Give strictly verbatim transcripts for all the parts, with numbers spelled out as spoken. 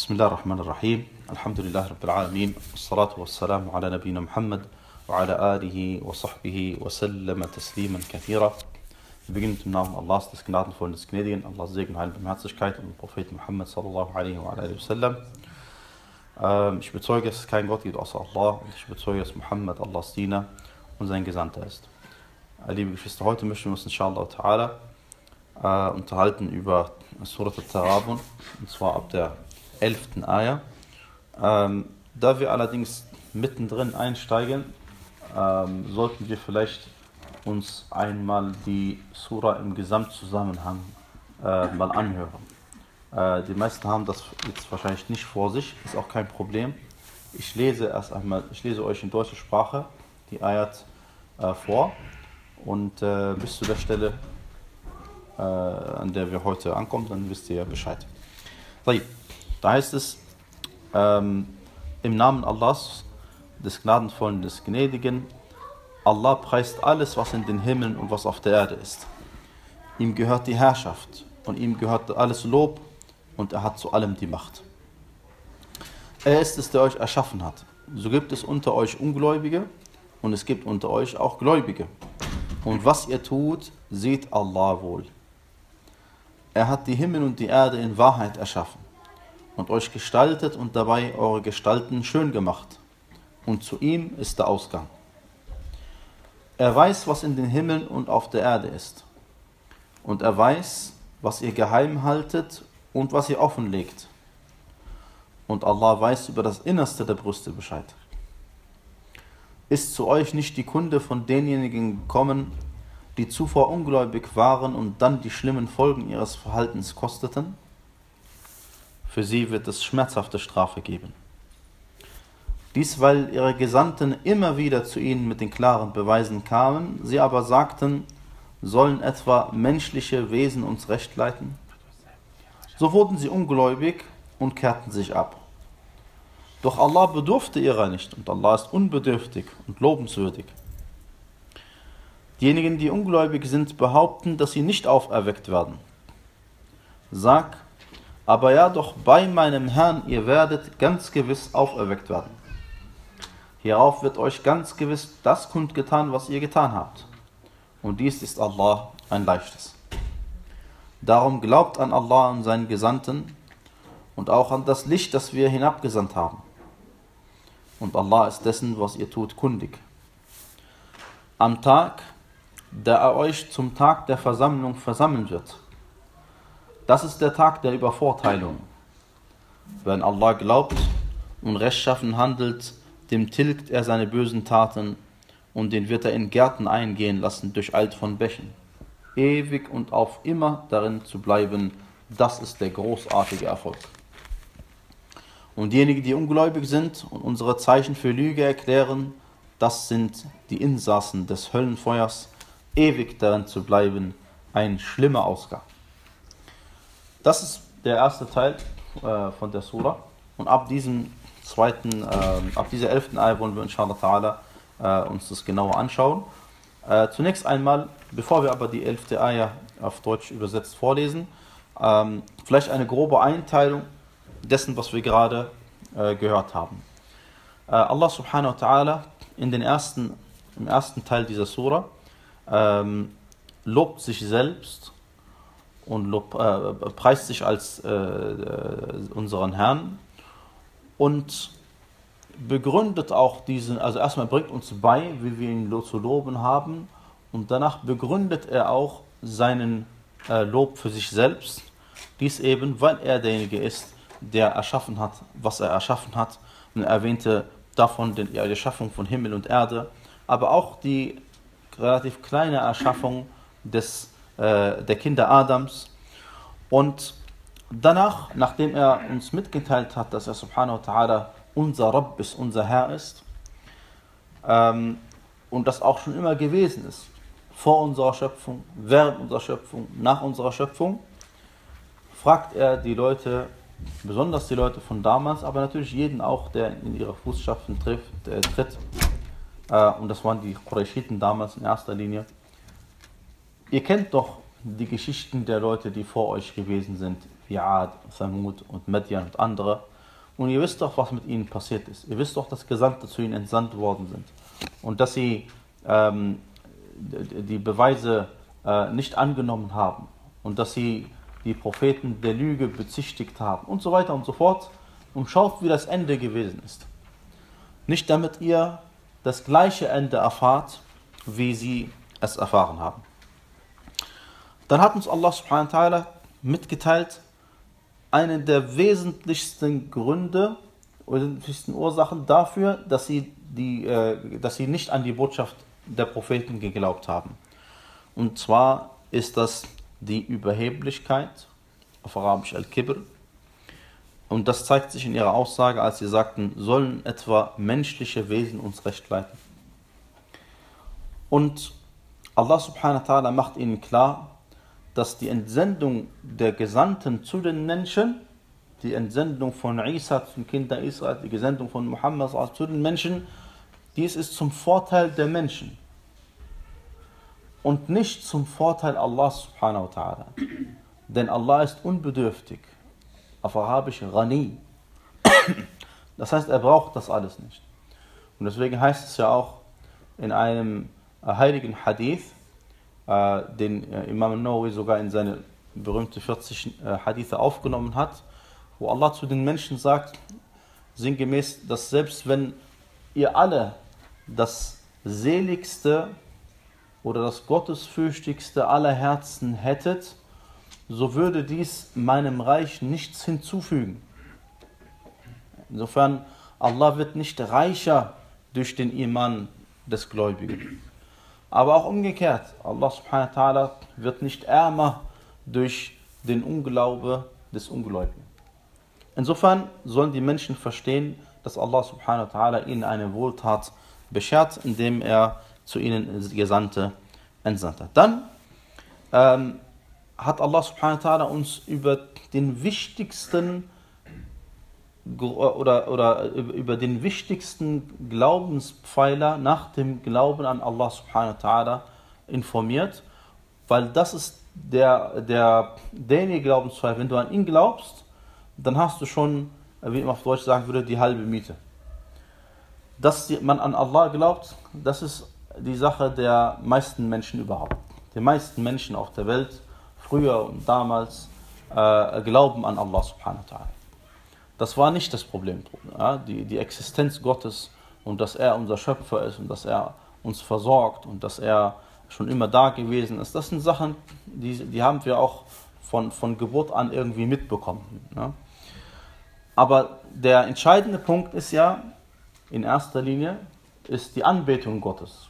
بسم الله الرحمن الرحيم الحمد لله رب العالمين والصلاة والسلام على نبينا محمد وعلى آله وصحبه وسلم تسليما كثيرا. Wir beginnen mit dem Namen Allahs, des Gnadenvollen, des Gnädigen, Allahs Segen, Heil und Barmherzigkeit und Prophet Muhammad sallallahu alaihi wa alaihi wasallam. Ähm, ich bezeuge, dass es keinen Gott gibt außer Allah und ich bezeuge, dass Muhammad Allahs Diener und sein Gesandter ist. Äh, liebe Geschwister, heute möchten wir uns inshallah ta'ala äh, unterhalten über Surat al-Taghabun, und zwar ab der elften Ayah. Ähm, da wir allerdings mittendrin einsteigen, ähm, sollten wir vielleicht uns einmal die Sura im Gesamtzusammenhang äh, mal anhören. Äh, die meisten haben das jetzt wahrscheinlich nicht vor sich, ist auch kein Problem. Ich lese erst einmal, ich lese euch in deutscher Sprache die Ayat äh, vor und äh, bis zu der Stelle, äh, an der wir heute ankommen, dann wisst ihr ja Bescheid. Da heißt es, ähm, im Namen Allahs, des Gnadenvollen, des Gnädigen, Allah preist alles, was in den Himmeln und was auf der Erde ist. Ihm gehört die Herrschaft und ihm gehört alles Lob und er hat zu allem die Macht. Er ist es, der euch erschaffen hat. So gibt es unter euch Ungläubige und es gibt unter euch auch Gläubige. Und was ihr tut, seht Allah wohl. Er hat die Himmel und die Erde in Wahrheit erschaffen und euch gestaltet und dabei eure Gestalten schön gemacht. Und zu ihm ist der Ausgang. Er weiß, was in den Himmeln und auf der Erde ist. Und er weiß, was ihr geheim haltet und was ihr offenlegt. Und Allah weiß über das Innerste der Brüste Bescheid. Ist zu euch nicht die Kunde von denjenigen gekommen, die zuvor ungläubig waren und dann die schlimmen Folgen ihres Verhaltens kosteten? Für sie wird es schmerzhafte Strafe geben. Dies, weil ihre Gesandten immer wieder zu ihnen mit den klaren Beweisen kamen, sie aber sagten, sollen etwa menschliche Wesen uns recht leiten? So wurden sie ungläubig und kehrten sich ab. Doch Allah bedurfte ihrer nicht und Allah ist unbedürftig und lobenswürdig. Diejenigen, die ungläubig sind, behaupten, dass sie nicht auferweckt werden. Sag, aber ja doch bei meinem Herrn, ihr werdet ganz gewiss auferweckt werden. Hierauf wird euch ganz gewiss das kundgetan, was ihr getan habt. Und dies ist Allah ein leichtes. Darum glaubt an Allah und seinen Gesandten und auch an das Licht, das wir hinabgesandt haben. Und Allah ist dessen, was ihr tut, kundig. Am Tag, da er euch zum Tag der Versammlung versammeln wird, das ist der Tag der Übervorteilung. Wenn Allah glaubt und rechtschaffen handelt, dem tilgt er seine bösen Taten und den wird er in Gärten eingehen lassen, durcheilt von Bächen. Ewig und auf immer darin zu bleiben, das ist der großartige Erfolg. Und diejenigen, die ungläubig sind und unsere Zeichen für Lüge erklären, das sind die Insassen des Höllenfeuers, ewig darin zu bleiben, ein schlimmer Ausgang. Das ist der erste Teil äh, von der Sura. Und ab diesem zweiten, äh, ab dieser elften Ayah wollen wir inshallah ta'ala äh, uns das genauer anschauen. Äh, zunächst einmal, bevor wir aber die elfte Ayah auf Deutsch übersetzt vorlesen, ähm, vielleicht eine grobe Einteilung dessen, was wir gerade äh, gehört haben. Äh, Allah subhanahu wa ta'ala in den ersten, im ersten Teil dieser Sura ähm, lobt sich selbst und lob, äh, preist sich als äh, äh, unseren Herrn und begründet auch diesen, also erstmal bringt uns bei, wie wir ihn zu loben haben, und danach begründet er auch seinen äh, Lob für sich selbst, dies eben, weil er derjenige ist, der erschaffen hat, was er erschaffen hat, und er erwähnte davon die Erschaffung von Himmel und Erde, aber auch die relativ kleine Erschaffung des der Kinder Adams. Und danach, nachdem er uns mitgeteilt hat, dass er subhanahu wa ta'ala unser Rabb ist, unser Herr ist, ähm, und das auch schon immer gewesen ist, vor unserer Schöpfung, während unserer Schöpfung, nach unserer Schöpfung, fragt er die Leute, besonders die Leute von damals, aber natürlich jeden auch, der in ihre Fußstapfen trifft, äh, tritt, äh, und das waren die Qurayshiten damals in erster Linie. Ihr kennt doch die Geschichten der Leute, die vor euch gewesen sind, wie Ad, Thamud und Medjan und andere. Und ihr wisst doch, was mit ihnen passiert ist. Ihr wisst doch, dass Gesandte zu ihnen entsandt worden sind. Und dass sie ähm, die Beweise äh, nicht angenommen haben. Und dass sie die Propheten der Lüge bezichtigt haben. Und so weiter und so fort. Und schaut, wie das Ende gewesen ist. Nicht damit ihr das gleiche Ende erfahrt, wie sie es erfahren haben. Dann hat uns Allah subhanahu wa ta'ala mitgeteilt, eine der wesentlichsten Gründe oder wesentlichsten Ursachen dafür, dass sie, die, äh, dass sie nicht an die Botschaft der Propheten geglaubt haben. Und zwar ist das die Überheblichkeit, auf Arabisch Al-Kibr. Und das zeigt sich in ihrer Aussage, als sie sagten, sollen etwa menschliche Wesen uns recht leiten. Und Allah subhanahu wa ta'ala macht ihnen klar, dass die Entsendung der Gesandten zu den Menschen, die Entsendung von Isa zu den Kindern Israel, die Gesendung von Muhammad zu den Menschen, dies ist zum Vorteil der Menschen und nicht zum Vorteil Allah subhanahu wa ta'ala. Denn Allah ist unbedürftig, auf Arabisch Ghani. Das heißt, er braucht das alles nicht. Und deswegen heißt es ja auch in einem heiligen Hadith, äh, den äh, Imam Nawawi sogar in seine berühmte vierzig äh, Hadithe aufgenommen hat, wo Allah zu den Menschen sagt, sinngemäß, dass selbst wenn ihr alle das seligste oder das gottesfürchtigste aller Herzen hättet, so würde dies meinem Reich nichts hinzufügen. Insofern, Allah wird nicht reicher durch den Iman des Gläubigen. Aber auch umgekehrt, Allah subhanahu wa ta'ala wird nicht ärmer durch den Unglaube des Ungläubigen. Insofern sollen die Menschen verstehen, dass Allah subhanahu wa ta'ala ihnen eine Wohltat beschert, indem er zu ihnen Gesandte entsandt hat. Dann ähm, hat Allah subhanahu wa ta'ala uns über den wichtigsten oder, oder über den wichtigsten Glaubenspfeiler nach dem Glauben an Allah subhanahu wa ta'ala informiert, weil das ist der, der, derjenige Glaubenspfeiler, wenn du an ihn glaubst, dann hast du schon, wie man auf Deutsch sagen würde, die halbe Miete. Dass man an Allah glaubt, das ist die Sache der meisten Menschen überhaupt. Die meisten Menschen auf der Welt, früher und damals, äh, glauben an Allah subhanahu wa ta'ala. Das war nicht das Problem. Ja? Die, die Existenz Gottes und dass er unser Schöpfer ist und dass er uns versorgt und dass er schon immer da gewesen ist, das sind Sachen, die, die haben wir auch von, von Geburt an irgendwie mitbekommen. Ja? Aber der entscheidende Punkt ist ja, in erster Linie, ist die Anbetung Gottes.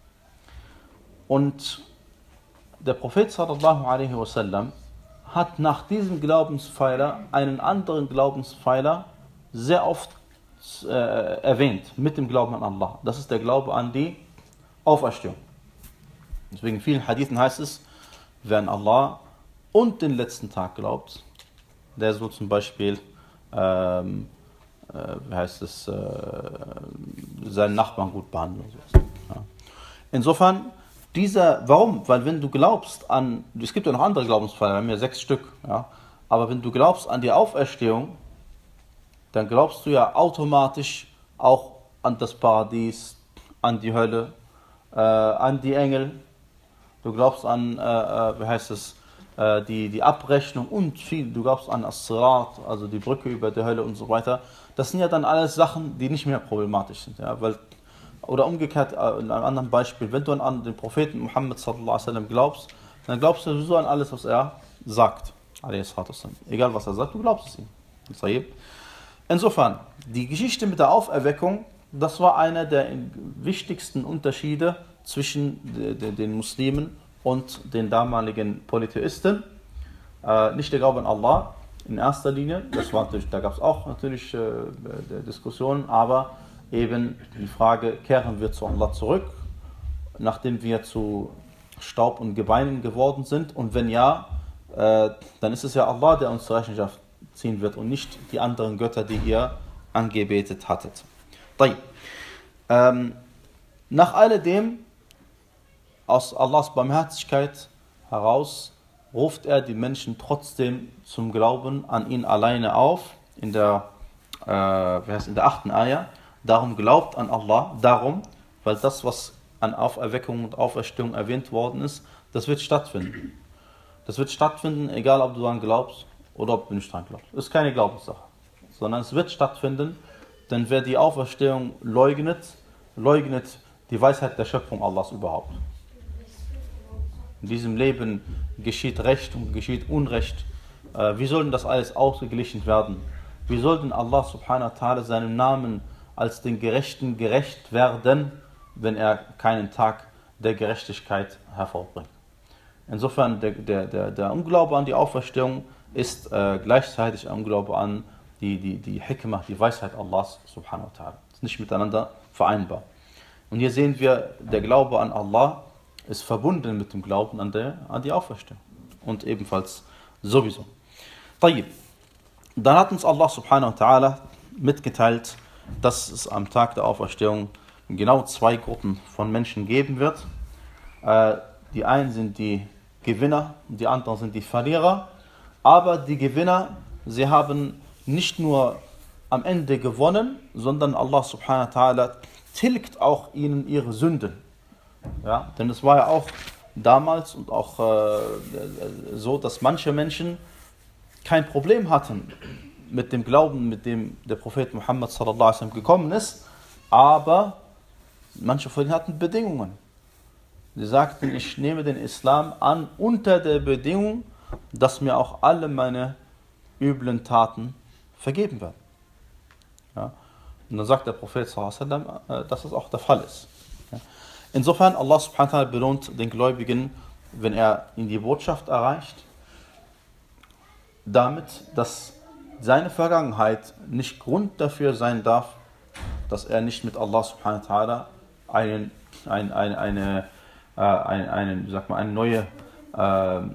Und der Prophet sallallahu alaihi wasallam hat nach diesem Glaubenspfeiler einen anderen Glaubenspfeiler sehr oft äh, erwähnt, mit dem Glauben an Allah. Das ist der Glaube an die Auferstehung. Deswegen in vielen Hadithen heißt es, wer an Allah und den letzten Tag glaubt, der soll zum Beispiel, ähm, äh, wie heißt es, äh, seinen Nachbarn gut behandeln. Ja. Insofern, dieser, warum? Weil wenn du glaubst an, es gibt ja noch andere Glaubenspfeiler, wir haben ja sechs Stück, ja, aber wenn du glaubst an die Auferstehung, dann glaubst du ja automatisch auch an das Paradies, an die Hölle, äh, an die Engel, du glaubst an, äh, äh, wie heißt es, äh, die, die Abrechnung und viel, du glaubst an As-Sirat, also die Brücke über die Hölle und so weiter. Das sind ja dann alles Sachen, die nicht mehr problematisch sind, ja, weil oder umgekehrt, in einem anderen Beispiel, wenn du an den Propheten Muhammad sallallahu alaihi wasallam glaubst, dann glaubst du sowieso an alles, was er sagt. Egal was er sagt, du glaubst es ihm. Insofern, die Geschichte mit der Auferweckung, das war einer der wichtigsten Unterschiede zwischen den Muslimen und den damaligen Polytheisten. Nicht der Glaube an Allah in erster Linie, das war natürlich, da gab es auch natürlich Diskussionen, aber eben die Frage, kehren wir zu Allah zurück, nachdem wir zu Staub und Gebeinen geworden sind? Und wenn ja, äh, dann ist es ja Allah, der uns zur Rechenschaft ziehen wird und nicht die anderen Götter, die ihr angebetet hattet. Ähm, nach alledem, aus Allahs Barmherzigkeit heraus, ruft er die Menschen trotzdem zum Glauben an ihn alleine auf. In der äh, wer heißt in der achten Ayah, darum glaubt an Allah, darum, weil das, was an Auferweckung und Auferstehung erwähnt worden ist, das wird stattfinden. Das wird stattfinden, egal ob du daran glaubst oder ob du nicht daran glaubst. Das ist keine Glaubenssache, sondern es wird stattfinden, denn wer die Auferstehung leugnet, leugnet die Weisheit der Schöpfung Allahs überhaupt. In diesem Leben geschieht Recht und geschieht Unrecht. Äh, wie soll denn das alles ausgeglichen werden? Wie soll denn Allah subhanahu wa ta'ala seinem Namen als den Gerechten gerecht werden, wenn er keinen Tag der Gerechtigkeit hervorbringt? Insofern, der, der, der, der Unglaube an die Auferstehung ist äh, gleichzeitig ein Unglaube an die, die, die Hikmah, die Weisheit Allahs subhanahu wa ta'ala. Das ist nicht miteinander vereinbar. Und hier sehen wir, der Glaube an Allah ist verbunden mit dem Glauben an, der, an die Auferstehung. Und ebenfalls sowieso. Tayyib. Dann hat uns Allah subhanahu wa ta'ala mitgeteilt, dass es am Tag der Auferstehung genau zwei Gruppen von Menschen geben wird. Äh, die einen sind die Gewinner, die anderen sind die Verlierer. Aber die Gewinner, sie haben nicht nur am Ende gewonnen, sondern Allah subhanahu wa ta'ala tilgt auch ihnen ihre Sünden. Ja, denn es war ja auch damals und auch äh, so, dass manche Menschen kein Problem hatten mit dem Glauben, mit dem der Prophet Muhammad sallallahu alaihi wasallam gekommen ist, aber manche von ihnen hatten Bedingungen. Sie sagten, ich nehme den Islam an unter der Bedingung, dass mir auch alle meine üblen Taten vergeben werden. Ja? Und dann sagt der Prophet sallallahu alaihi wasallam, dass das auch der Fall ist. Ja? Insofern, Allah subhanahu wa ta'ala belohnt den Gläubigen, wenn er ihn die Botschaft erreicht, damit, dass seine Vergangenheit nicht Grund dafür sein darf, dass er nicht mit Allah subhanahu wa ta'ala einen, ein, ein, eine, äh, ein, einen, sag mal, eine neue äh, äh,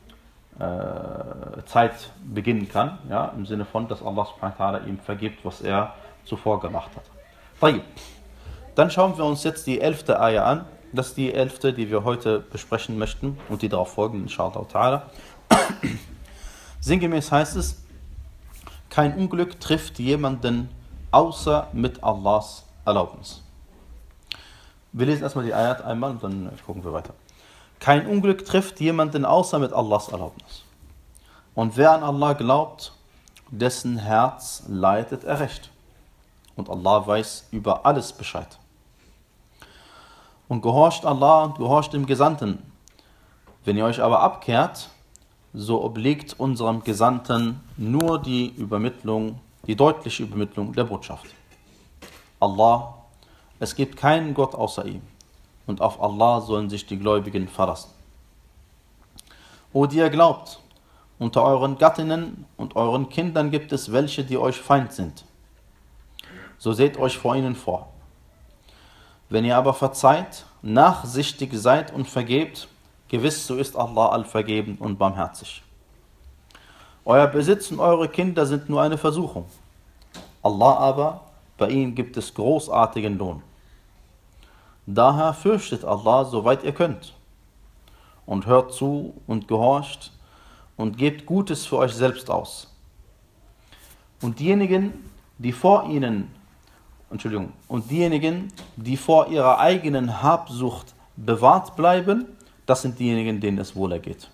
Zeit beginnen kann, ja, im Sinne von, dass Allah subhanahu wa ta'ala ihm vergibt, was er zuvor gemacht hat. Tayyib. Dann schauen wir uns jetzt die elfte Ayah an. Das ist die elfte, die wir heute besprechen möchten und die darauf folgen, inshallah ta'ala. Sinngemäß heißt es, kein Unglück trifft jemanden außer mit Allahs Erlaubnis. Wir lesen erstmal die Ayat einmal und dann gucken wir weiter. Kein Unglück trifft jemanden außer mit Allahs Erlaubnis. Und wer an Allah glaubt, dessen Herz leitet er recht. Und Allah weiß über alles Bescheid. Und gehorcht Allah und gehorcht dem Gesandten. Wenn ihr euch aber abkehrt, so obliegt unserem Gesandten nur die Übermittlung, die deutliche Übermittlung der Botschaft. Allah, es gibt keinen Gott außer ihm. Und auf Allah sollen sich die Gläubigen verlassen. O die ihr glaubt, unter euren Gattinnen und euren Kindern gibt es welche, die euch Feind sind. So seht euch vor ihnen vor. Wenn ihr aber verzeiht, nachsichtig seid und vergebt, gewiss, so ist Allah allvergebend und barmherzig. Euer Besitz und eure Kinder sind nur eine Versuchung. Allah aber, bei ihm gibt es großartigen Lohn. Daher fürchtet Allah, soweit ihr könnt. Und hört zu und gehorcht und gebt Gutes für euch selbst aus. Und diejenigen, die vor ihnen, Entschuldigung, und diejenigen, die vor ihrer eigenen Habsucht bewahrt bleiben, das sind diejenigen, denen es wohlergeht.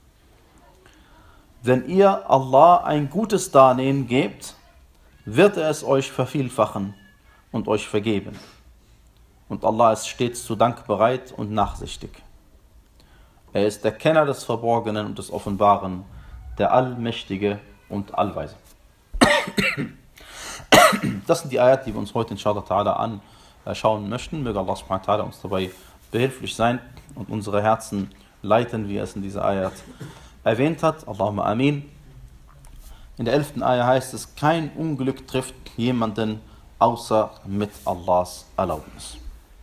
Wenn ihr Allah ein gutes Darlehen gebt, wird er es euch vervielfachen und euch vergeben. Und Allah ist stets zu Dank bereit und nachsichtig. Er ist der Kenner des Verborgenen und des Offenbaren, der Allmächtige und Allweise. Das sind die Ayat, die wir uns heute inshallah ta'ala anschauen möchten. Möge Allah subhanahu wa ta'ala uns dabei behilflich sein und unsere Herzen leiten, wie er es in dieser Ayat erwähnt hat. Allahumma amin. In der elften Ayat heißt es, kein Unglück trifft jemanden außer mit Allahs Erlaubnis.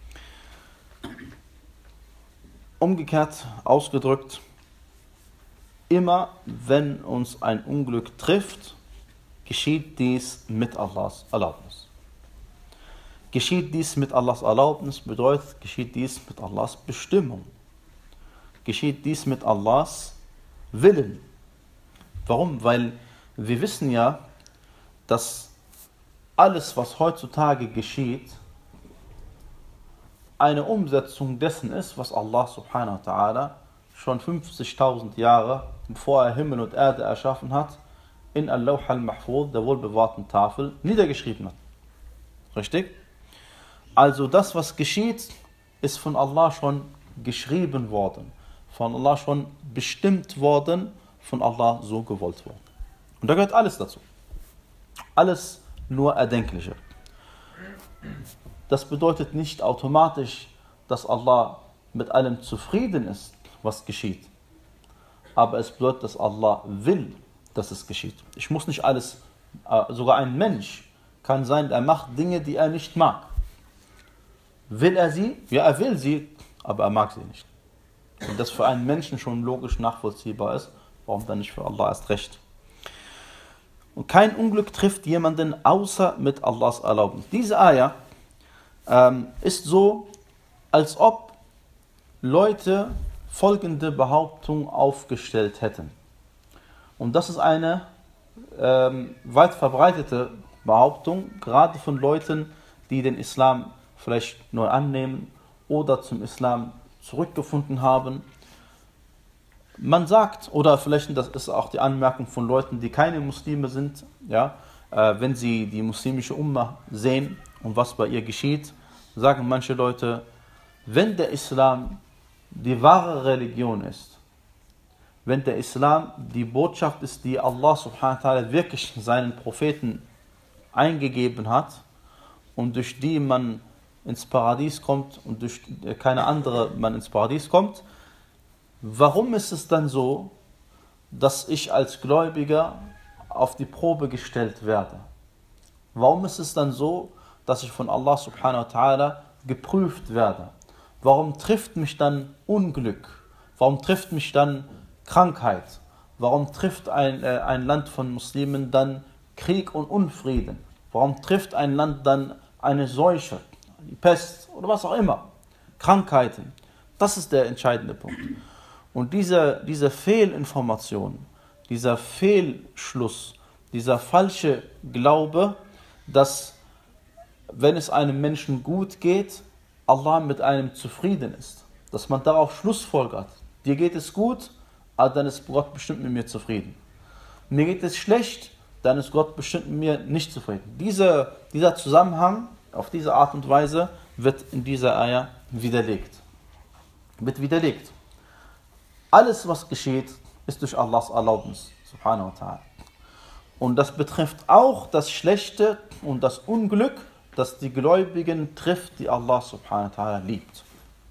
Umgekehrt ausgedrückt, immer wenn uns ein Unglück trifft, geschieht dies mit Allahs Erlaubnis. Geschieht dies mit Allahs Erlaubnis bedeutet, geschieht dies mit Allahs Bestimmung. Geschieht dies mit Allahs Willen. Warum? Weil wir wissen ja, dass alles, was heutzutage geschieht, eine Umsetzung dessen ist, was Allah subhanahu wa ta'ala schon fünfzigtausend Jahre, bevor er Himmel und Erde erschaffen hat, in Al-Lawh al-Mahfuz, der wohlbewahrten Tafel, niedergeschrieben hat. Richtig? Also das, was geschieht, ist von Allah schon geschrieben worden, von Allah schon bestimmt worden, von Allah so gewollt worden. Und da gehört alles dazu. Alles nur Erdenkliche. Das bedeutet nicht automatisch, dass Allah mit allem zufrieden ist, was geschieht. Aber es bedeutet, dass Allah will, dass es geschieht. Ich muss nicht alles, äh, sogar ein Mensch kann sein, er macht Dinge, die er nicht mag. Will er sie? Ja, er will sie, aber er mag sie nicht. Wenn das für einen Menschen schon logisch nachvollziehbar ist, warum dann nicht für Allah erst recht? Und kein Unglück trifft jemanden außer mit Allahs Erlaubnis. Diese Ayah ähm, ist so, als ob Leute folgende Behauptung aufgestellt hätten. Und das ist eine ähm, weit verbreitete Behauptung, gerade von Leuten, die den Islam vielleicht neu annehmen oder zum Islam zurückgefunden haben. Man sagt, oder vielleicht das ist auch die Anmerkung von Leuten, die keine Muslime sind, ja, äh, wenn sie die muslimische Ummah sehen und was bei ihr geschieht, sagen manche Leute, wenn der Islam die wahre Religion ist, wenn der Islam die Botschaft ist, die Allah subhanahu wa ta'ala wirklich seinen Propheten eingegeben hat und durch die man ins Paradies kommt und durch keine andere man ins Paradies kommt, warum ist es dann so, dass ich als Gläubiger auf die Probe gestellt werde? Warum ist es dann so, dass ich von Allah subhanahu wa ta'ala geprüft werde? Warum trifft mich dann Unglück? Warum trifft mich dann Krankheit? Warum trifft ein, äh, ein Land von Muslimen dann Krieg und Unfrieden? Warum trifft ein Land dann eine Seuche, die Pest oder was auch immer? Krankheiten. Das ist der entscheidende Punkt. Und diese, diese Fehlinformation, dieser Fehlschluss, dieser falsche Glaube, dass wenn es einem Menschen gut geht, Allah mit einem zufrieden ist. Dass man darauf schlussfolgert. Dir geht es gut, aber dann ist Gott bestimmt mit mir zufrieden. Mir geht es schlecht, dann ist Gott bestimmt mit mir nicht zufrieden. Diese, dieser Zusammenhang auf diese Art und Weise wird in dieser Ayah widerlegt. Wird widerlegt. Alles, was geschieht, ist durch Allahs Erlaubnis, subhanahu wa ta'ala. Und das betrifft auch das Schlechte und das Unglück, das die Gläubigen trifft, die Allah subhanahu wa ta'ala liebt.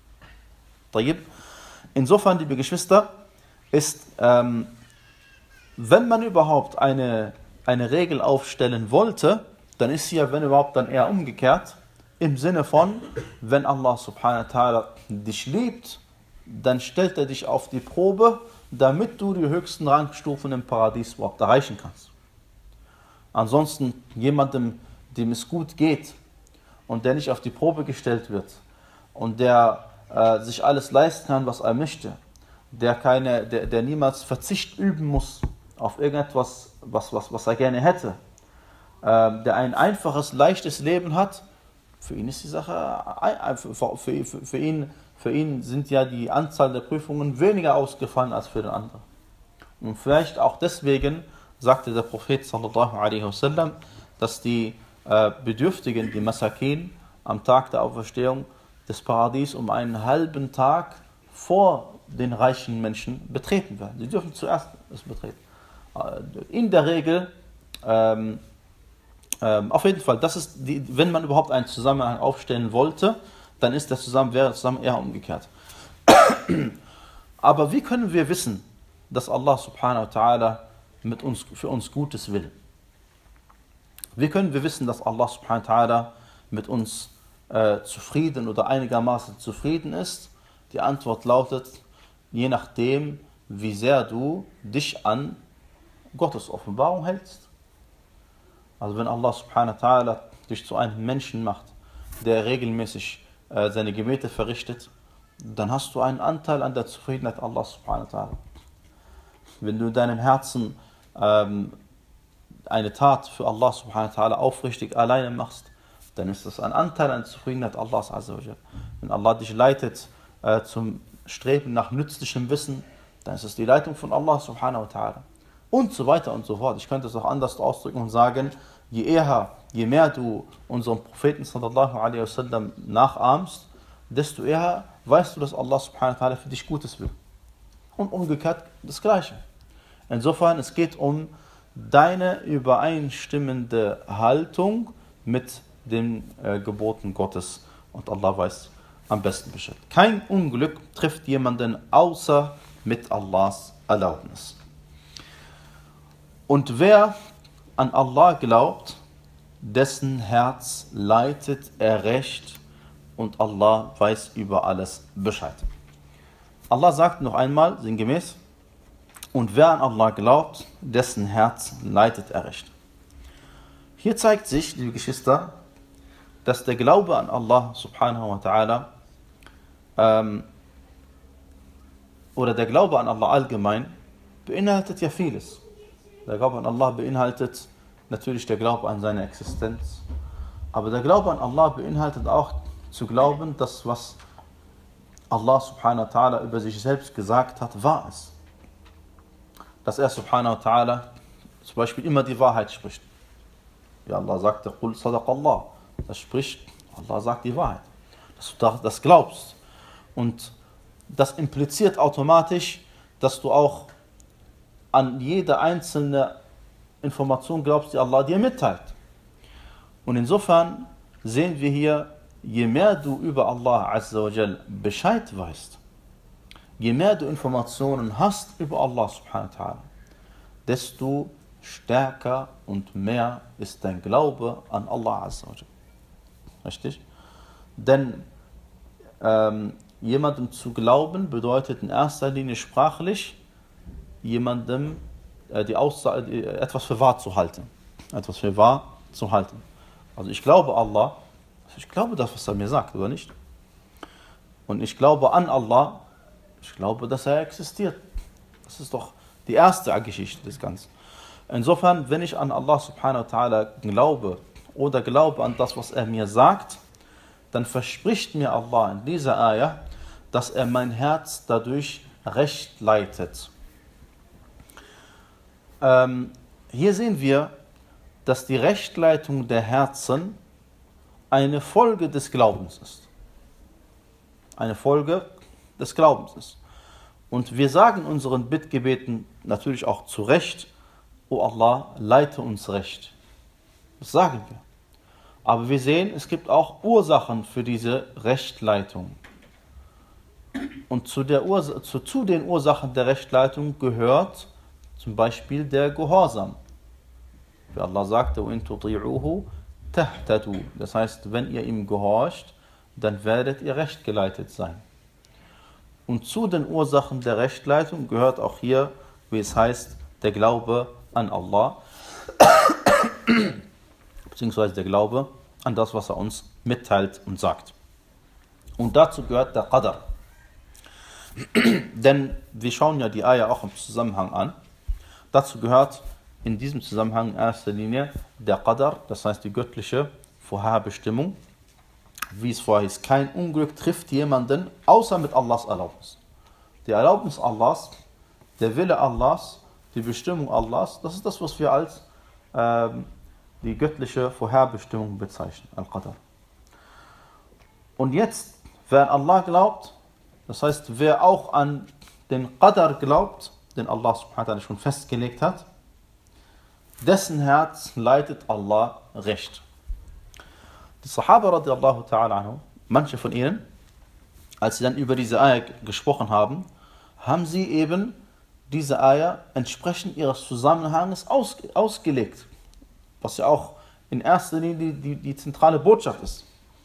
Insofern, liebe Geschwister, ist, ähm, wenn man überhaupt eine, eine Regel aufstellen wollte, dann ist sie ja, wenn überhaupt, dann eher umgekehrt, im Sinne von, wenn Allah subhanahu wa ta'ala dich liebt, dann stellt er dich auf die Probe, damit du die höchsten Rangstufen im Paradies überhaupt erreichen kannst. Ansonsten jemandem, dem es gut geht und der nicht auf die Probe gestellt wird und der äh, sich alles leisten kann, was er möchte, der, keine, der, der niemals Verzicht üben muss auf irgendetwas, was, was, was er gerne hätte, äh, der ein einfaches, leichtes Leben hat, für ihn ist die Sache, für, für, für, für, ihn, für ihn sind ja die Anzahl der Prüfungen weniger ausgefallen als für den anderen. Und vielleicht auch deswegen sagte der Prophet sallallahu alaihi wasallam, dass die äh, Bedürftigen, die Masakin, am Tag der Auferstehung des Paradies um einen halben Tag vor den reichen Menschen betreten werden. Sie dürfen zuerst es betreten. In der Regel, ähm, ähm, auf jeden Fall, das ist die, wenn man überhaupt einen Zusammenhang aufstellen wollte, dann ist der Zusammenhang, wäre zusammen eher umgekehrt. Aber wie können wir wissen, dass Allah subhanahu wa ta'ala mit uns, für uns Gutes will? Wie können wir wissen, dass Allah subhanahu wa ta'ala mit uns äh, zufrieden oder einigermaßen zufrieden ist? Die Antwort lautet, je nachdem, wie sehr du dich an Gottes Offenbarung hältst. Also wenn Allah subhanahu wa ta'ala dich zu einem Menschen macht, der regelmäßig äh, seine Gebete verrichtet, dann hast du einen Anteil an der Zufriedenheit Allah subhanahu wa ta'ala. Wenn du in deinem Herzen ähm, eine Tat für Allah subhanahu wa ta'ala aufrichtig alleine machst, dann ist das ein Anteil an Zufriedenheit Allahs azza wa jal. Wenn Allah dich leitet äh, zum Streben nach nützlichem Wissen, dann ist es die Leitung von Allah subhanahu wa ta'ala. Und so weiter und so fort. Ich könnte es auch anders ausdrücken und sagen, je eher, je mehr du unseren Propheten sallallahu alaihi wasallam nachahmst, desto eher weißt du, dass Allah subhanahu wa ta'ala für dich Gutes will. Und umgekehrt das Gleiche. Insofern, es geht um deine übereinstimmende Haltung mit den äh, Geboten Gottes. Und Allah weiß am besten Bescheid. Kein Unglück trifft jemanden außer mit Allahs Erlaubnis. Und wer an Allah glaubt, dessen Herz leitet er recht und Allah weiß über alles Bescheid. Allah sagt noch einmal sinngemäß, und wer an Allah glaubt, dessen Herz leitet er recht. Hier zeigt sich, liebe Geschwister, dass der Glaube an Allah subhanahu wa ta'ala ähm, oder der Glaube an Allah allgemein beinhaltet ja vieles. Der Glaube an Allah beinhaltet natürlich der Glaube an seine Existenz, aber der Glaube an Allah beinhaltet auch zu glauben, dass was Allah subhanahu wa ta'ala über sich selbst gesagt hat, wahr ist. Dass er subhanahu wa ta'ala zum Beispiel immer die Wahrheit spricht. Wie Allah sagte, Qul sadaq Allah. Das spricht, Allah sagt die Wahrheit. Dass du das glaubst. Und das impliziert automatisch, dass du auch an jede einzelne Information glaubst, die Allah dir mitteilt. Und insofern sehen wir hier, je mehr du über Allah azza wa jal Bescheid weißt, je mehr du Informationen hast über Allah subhanahu wa ta'ala, desto stärker und mehr ist dein Glaube an Allah azza wa jal. Richtig? Denn ähm, jemandem zu glauben bedeutet in erster Linie sprachlich, jemandem äh, die Aussage, die, etwas für wahr zu halten. Etwas für wahr zu halten. Also ich glaube Allah, ich glaube das, was er mir sagt, oder nicht? Und ich glaube an Allah, ich glaube, dass er existiert. Das ist doch die erste Geschichte des Ganzen. Insofern, wenn ich an Allah subhanahu wa ta'ala glaube oder glaube an das, was er mir sagt, dann verspricht mir Allah in dieser Ayah, dass er mein Herz dadurch recht leitet. Ähm, hier sehen wir, dass die Rechtleitung der Herzen eine Folge des Glaubens ist. Eine Folge des Glaubens ist. Und wir sagen unseren Bittgebeten natürlich auch zu Recht, O Allah, leite uns recht. Das sagen wir. Aber wir sehen, es gibt auch Ursachen für diese Rechtleitung. Und zu, der Ursa- zu, zu den Ursachen der Rechtleitung gehört zum Beispiel der Gehorsam. Wie Allah sagte, وَإِن تُطِيعُوهُ تَهْتَدُوا. Das heißt, wenn ihr ihm gehorcht, dann werdet ihr rechtgeleitet sein. Und zu den Ursachen der Rechtleitung gehört auch hier, wie es heißt, der Glaube an Allah, beziehungsweise der Glaube an das, was er uns mitteilt und sagt. Und dazu gehört der Qadar. Denn wir schauen ja die Ayah auch im Zusammenhang an. Dazu gehört in diesem Zusammenhang in erster Linie der Qadar, das heißt die göttliche Vorherbestimmung. Wie es vorher ist, kein Unglück trifft jemanden, außer mit Allahs Erlaubnis. Die Erlaubnis Allahs, der Wille Allahs, die Bestimmung Allahs, das ist das, was wir als ähm, die göttliche Vorherbestimmung bezeichnen, Al-Qadar. Und jetzt, wer an Allah glaubt, das heißt, wer auch an den Qadar glaubt, den Allah subhanahu wa ta'ala schon festgelegt hat, dessen Herz leitet Allah recht. Die Sahaba radiallahu ta'ala anhu, manche von ihnen, als sie dann über diese Ayah gesprochen haben, haben sie eben diese Ayah entsprechend ihres Zusammenhanges aus, ausgelegt. Was ja auch in erster Linie die, die, die zentrale Botschaft ist.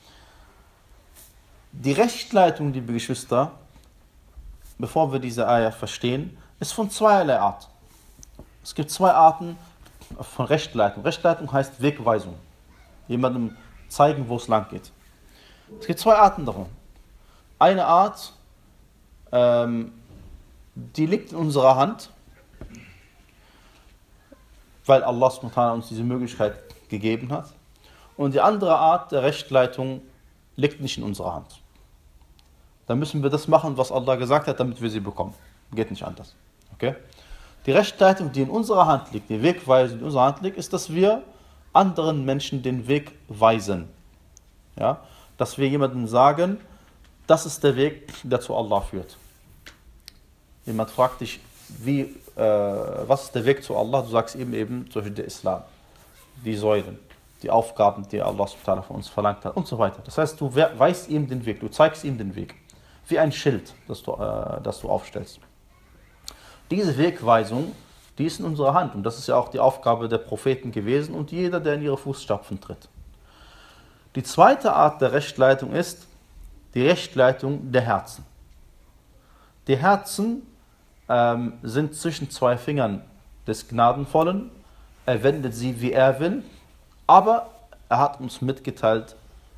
Die Rechtleitung, liebe Geschwister, bevor wir diese Ayah verstehen, ist von zweierlei Art. Es gibt zwei Arten von Rechtleitung. Rechtleitung heißt Wegweisung. Jemandem zeigen, wo es lang geht. Es gibt zwei Arten davon. Eine Art, ähm, die liegt in unserer Hand. weil Allah subhanahu wa ta'ala uns diese Möglichkeit gegeben hat. Und die andere Art der Rechtleitung liegt nicht in unserer Hand. Dann müssen wir das machen, was Allah gesagt hat, damit wir sie bekommen. Geht nicht anders. Okay? Die Rechtleitung, die in unserer Hand liegt, die Wegweisung, die in unserer Hand liegt, ist, dass wir anderen Menschen den Weg weisen. Ja? Dass wir jemandem sagen, das ist der Weg, der zu Allah führt. Jemand fragt dich, wie, äh, was ist der Weg zu Allah? Du sagst ihm eben, zum Beispiel der Islam, die Säulen, die Aufgaben, die Allah subhanahu wa ta'ala von uns verlangt hat und so weiter. Das heißt, du weißt ihm den Weg, du zeigst ihm den Weg. Wie ein Schild, das du, äh, das du aufstellst. Diese Wegweisung, die ist in unserer Hand und das ist ja auch die Aufgabe der Propheten gewesen und jeder, der in ihre Fußstapfen tritt. Die zweite Art der Rechtleitung ist die Rechtleitung der Herzen. Die Herzen ähm, sind zwischen zwei Fingern des Gnadenvollen. Er wendet sie, wie er will, aber er hat uns mitgeteilt,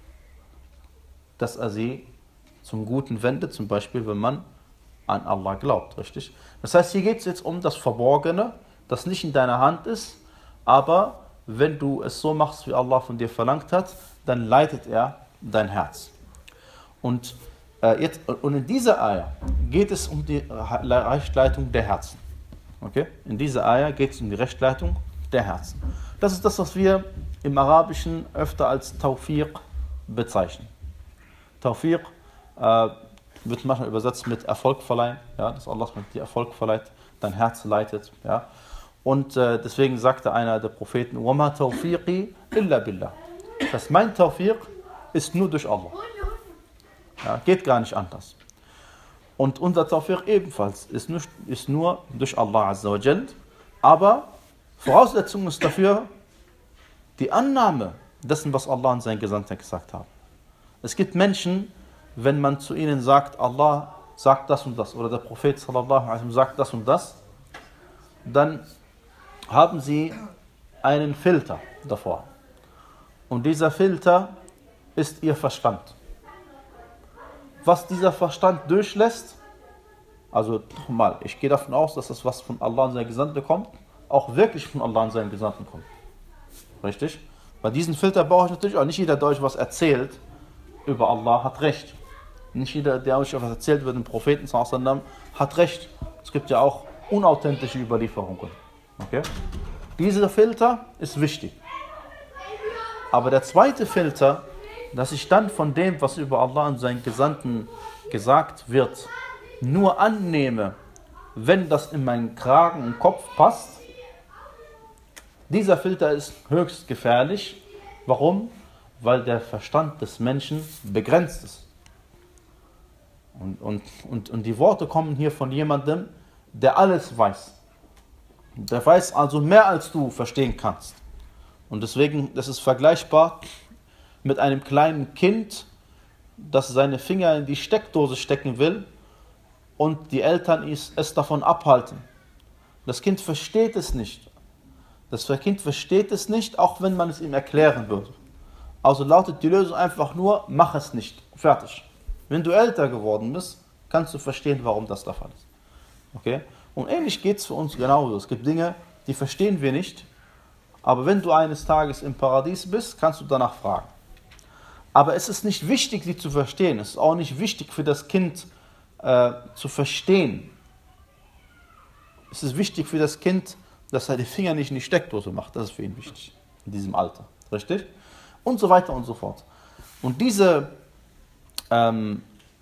dass er sie zum Guten wendet, zum Beispiel, wenn man an Allah glaubt, richtig? Das heißt, hier geht es jetzt um das Verborgene, das nicht in deiner Hand ist, aber wenn du es so machst, wie Allah von dir verlangt hat, dann leitet er dein Herz. Und, äh, jetzt, und in dieser Ayah geht es um die Rechtleitung der Herzen. Okay? In dieser Ayah geht es um die Rechtleitung der Herzen. Das ist das, was wir im Arabischen öfter als Tawfiq bezeichnen. Tawfiq äh, wird manchmal übersetzt mit Erfolg verleihen, ja, dass Allah dir Erfolg verleiht, dein Herz leitet. Ja. Und äh, deswegen sagte einer der Propheten, وَمَا تَوْفِيقِي إِلَّا بِاللَّهِ. Das heißt, mein Tawfiq ist nur durch Allah. Ja, geht gar nicht anders. Und unser Tawfiq ebenfalls ist nur, ist nur durch Allah Azza wa Jal. Aber Voraussetzung ist dafür die Annahme dessen, was Allah und sein Gesandter gesagt haben. Es gibt Menschen, wenn man zu ihnen sagt, Allah sagt das und das, oder der Prophet sallallahu alaihi wasallam sagt das und das, dann haben sie einen Filter davor. Und dieser Filter ist ihr Verstand. Was dieser Verstand durchlässt, also nochmal, ich gehe davon aus, dass das, was von Allah und seinem Gesandten kommt, auch wirklich von Allah und seinem Gesandten kommt. Richtig? Bei diesem Filter brauche ich natürlich auch nicht jeder, der euch was erzählt über Allah, hat recht. Nicht jeder, der euch etwas erzählt über den Propheten, hat recht. Es gibt ja auch unauthentische Überlieferungen. Okay? Dieser Filter ist wichtig. Aber der zweite Filter, dass ich dann von dem, was über Allah und seinen Gesandten gesagt wird, nur annehme, wenn das in meinen Kragen und Kopf passt, dieser Filter ist höchst gefährlich. Warum? Weil der Verstand des Menschen begrenzt ist. Und, und, und, und die Worte kommen hier von jemandem, der alles weiß. Der weiß also mehr, als du verstehen kannst. Und deswegen, das ist vergleichbar mit einem kleinen Kind, das seine Finger in die Steckdose stecken will und die Eltern es davon abhalten. Das Kind versteht es nicht. Das Kind versteht es nicht, auch wenn man es ihm erklären würde. Also lautet die Lösung einfach nur, mach es nicht. Fertig. Wenn du älter geworden bist, kannst du verstehen, warum das der Fall ist. Okay? Und ähnlich geht es für uns genauso. Es gibt Dinge, die verstehen wir nicht, aber wenn du eines Tages im Paradies bist, kannst du danach fragen. Aber es ist nicht wichtig, sie zu verstehen. Es ist auch nicht wichtig für das Kind äh, zu verstehen. Es ist wichtig für das Kind, dass er die Finger nicht in die Steckdose macht. Das ist für ihn wichtig, in diesem Alter. Richtig? Und so weiter und so fort. Und diese, ähm,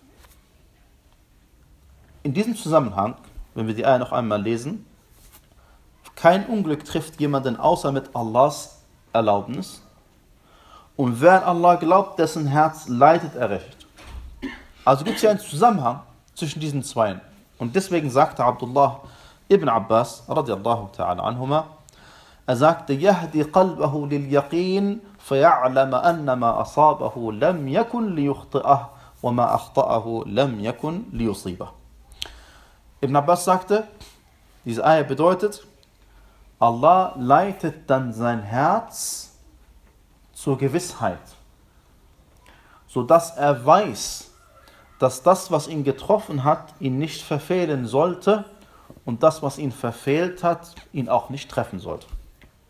in diesem Zusammenhang, wenn wir die Eier noch einmal lesen, kein Unglück trifft jemanden außer mit Allahs Erlaubnis. Und wer an Allah glaubt, dessen Herz leitet er recht. Also gibt es hier einen Zusammenhang zwischen diesen zwei. Und deswegen sagte Abdullah ibn Abbas, radiallahu ta'ala anhuma, er sagte, Yahdi qalbahu lil yaqin, faya'lama anna ma asabahu lam yakun liyukhti'ah, wa ma akhta'ahu lam yakun liyusibah. Ibn Abbas sagte, diese Ayah bedeutet, Allah leitet dann sein Herz zur Gewissheit, sodass er weiß, dass das, was ihn getroffen hat, ihn nicht verfehlen sollte und das, was ihn verfehlt hat, ihn auch nicht treffen sollte.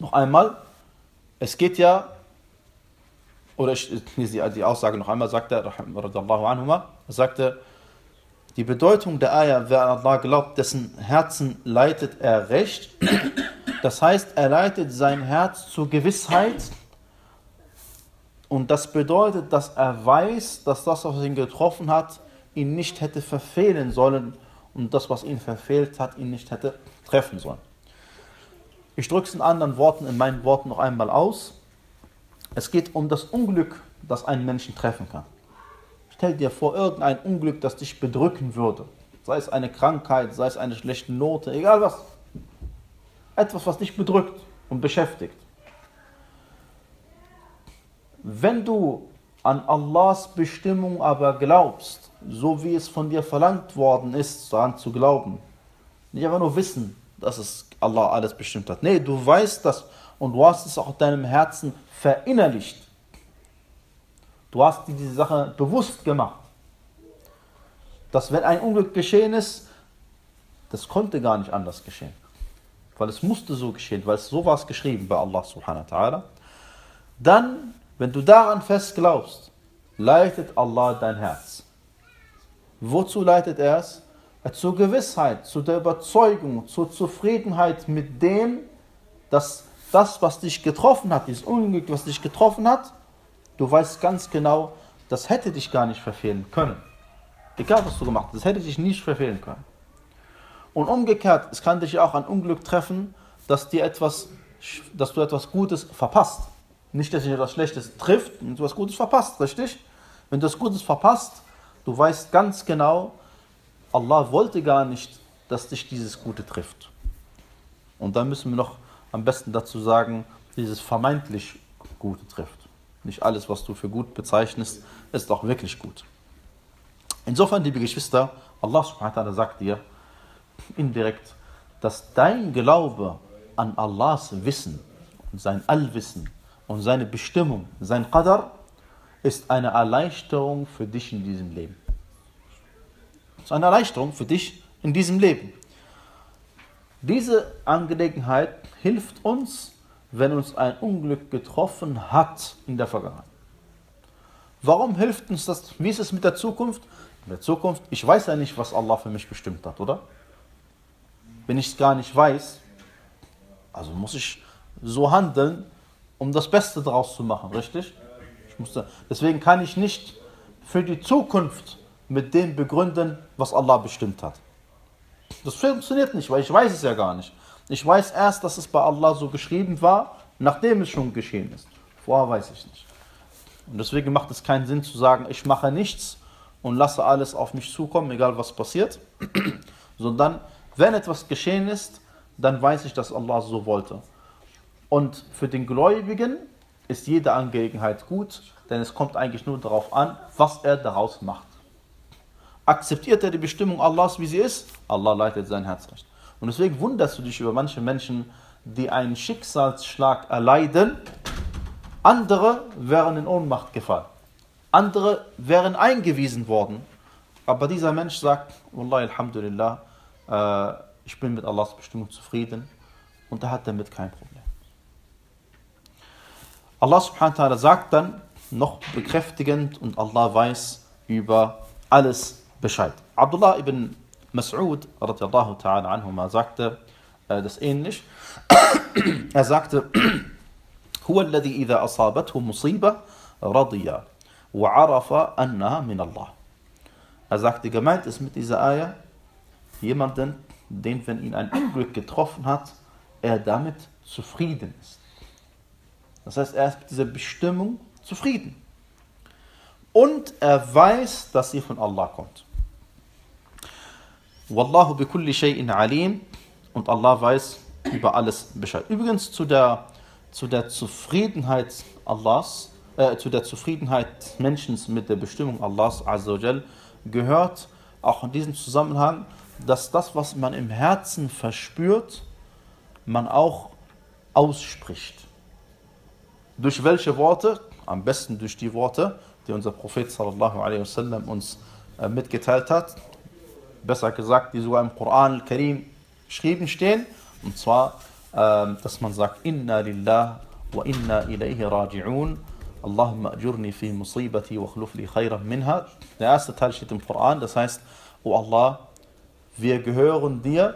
Noch einmal, es geht ja, oder ich lese die Aussage noch einmal, sagt er, radiallahu anhuma, er sagte, die Bedeutung der Ayah, wer an Allah glaubt, dessen Herzen leitet er recht. Das heißt, er leitet sein Herz zur Gewissheit. Und das bedeutet, dass er weiß, dass das, was ihn getroffen hat, ihn nicht hätte verfehlen sollen. Und das, was ihn verfehlt hat, ihn nicht hätte treffen sollen. Ich drücke es in anderen Worten, in meinen Worten noch einmal aus. Es geht um das Unglück, das einen Menschen treffen kann. Stell dir vor, irgendein Unglück, das dich bedrücken würde. Sei es eine Krankheit, sei es eine schlechte Note, egal was. Etwas, was dich bedrückt und beschäftigt. Wenn du an Allahs Bestimmung aber glaubst, so wie es von dir verlangt worden ist, daran zu glauben, nicht einfach nur wissen, dass es Allah alles bestimmt hat. Nee, du weißt das und du hast es auch in deinem Herzen verinnerlicht. Du hast dir diese Sache bewusst gemacht. Dass wenn ein Unglück geschehen ist, das konnte gar nicht anders geschehen. Weil es musste so geschehen, weil es so war es geschrieben bei Allah subhanahu wa ta'ala. Dann, wenn du daran fest glaubst, leitet Allah dein Herz. Wozu leitet er es? Zur Gewissheit, zu der Überzeugung, zur Zufriedenheit mit dem, dass das, was dich getroffen hat, dieses Unglück, was dich getroffen hat, du weißt ganz genau, das hätte dich gar nicht verfehlen können. Egal, was du gemacht hast, das hätte dich nicht verfehlen können. Und umgekehrt, es kann dich auch ein Unglück treffen, dass, dir etwas, dass du etwas Gutes verpasst. Nicht, dass dich etwas Schlechtes trifft und du etwas Gutes verpasst, richtig? Wenn du etwas Gutes verpasst, du weißt ganz genau, Allah wollte gar nicht, dass dich dieses Gute trifft. Und dann müssen wir noch am besten dazu sagen, dieses vermeintlich Gute trifft. Nicht alles, was du für gut bezeichnest, ist auch wirklich gut. Insofern, liebe Geschwister, Allah subhanahu wa ta'ala sagt dir indirekt, dass dein Glaube an Allahs Wissen und sein Allwissen und seine Bestimmung, sein Qadar, ist eine Erleichterung für dich in diesem Leben. Es ist eine Erleichterung für dich in diesem Leben. Diese Angelegenheit hilft uns, wenn uns ein Unglück getroffen hat in der Vergangenheit. Warum hilft uns das? Wie ist es mit der Zukunft? In der Zukunft, ich weiß ja nicht, was Allah für mich bestimmt hat, oder? Wenn ich es gar nicht weiß, also muss ich so handeln, um das Beste daraus zu machen, richtig? Ich musste, deswegen kann ich nicht für die Zukunft mit dem begründen, was Allah bestimmt hat. Das funktioniert nicht, weil ich weiß es ja gar nicht. Ich weiß erst, dass es bei Allah so geschrieben war, nachdem es schon geschehen ist. Vorher weiß ich nicht. Und deswegen macht es keinen Sinn zu sagen, ich mache nichts und lasse alles auf mich zukommen, egal was passiert. Sondern, wenn etwas geschehen ist, dann weiß ich, dass Allah so wollte. Und für den Gläubigen ist jede Angelegenheit gut, denn es kommt eigentlich nur darauf an, was er daraus macht. Akzeptiert er die Bestimmung Allahs, wie sie ist? Allah leitet sein Herz recht. Und deswegen wunderst du dich über manche Menschen, die einen Schicksalsschlag erleiden. Andere wären in Ohnmacht gefallen. Andere wären eingewiesen worden. Aber dieser Mensch sagt, Wallahi, Alhamdulillah, äh, ich bin mit Allahs Bestimmung zufrieden. Und er hat damit kein Problem. Allah subhanahu wa ta'ala sagt dann, noch bekräftigend, und Allah weiß über alles Bescheid. Abdullah ibn Mas'ud radiallahu ta'ala anhuma sagte äh, das ähnlich. Er sagte, هو الذي إذا أصابته مصيبة رضي وعرف أنها من الله. Er sagte, gemeint ist mit dieser Ayah jemanden, den, wenn ihn ein Unglück getroffen hat, er damit zufrieden ist. Das heißt, er ist mit dieser Bestimmung zufrieden. Und er weiß, dass sie von Allah kommt. Wallahu bi kulli shay'in alim. Und Allah weiß über alles Bescheid. Übrigens zu der, zu der Zufriedenheit Allahs, äh, zu der Zufriedenheit des Menschen mit der Bestimmung Allahs Azza wa Jal gehört auch in diesem Zusammenhang, dass das, was man im Herzen verspürt, man auch ausspricht. Durch welche Worte? Am besten durch die Worte, die unser Prophet sallallahu alaihi wasallam uns äh, mitgeteilt hat. Besser gesagt, die sogar im Koran al-Karim geschrieben stehen. Und zwar, ähm, dass man sagt, Inna lillah wa inna ilayhi raji'un. Allahumma ajurni fi musibati wa khluf li khayran minha. Der erste Teil steht im Koran, das heißt, O Allah, wir gehören dir,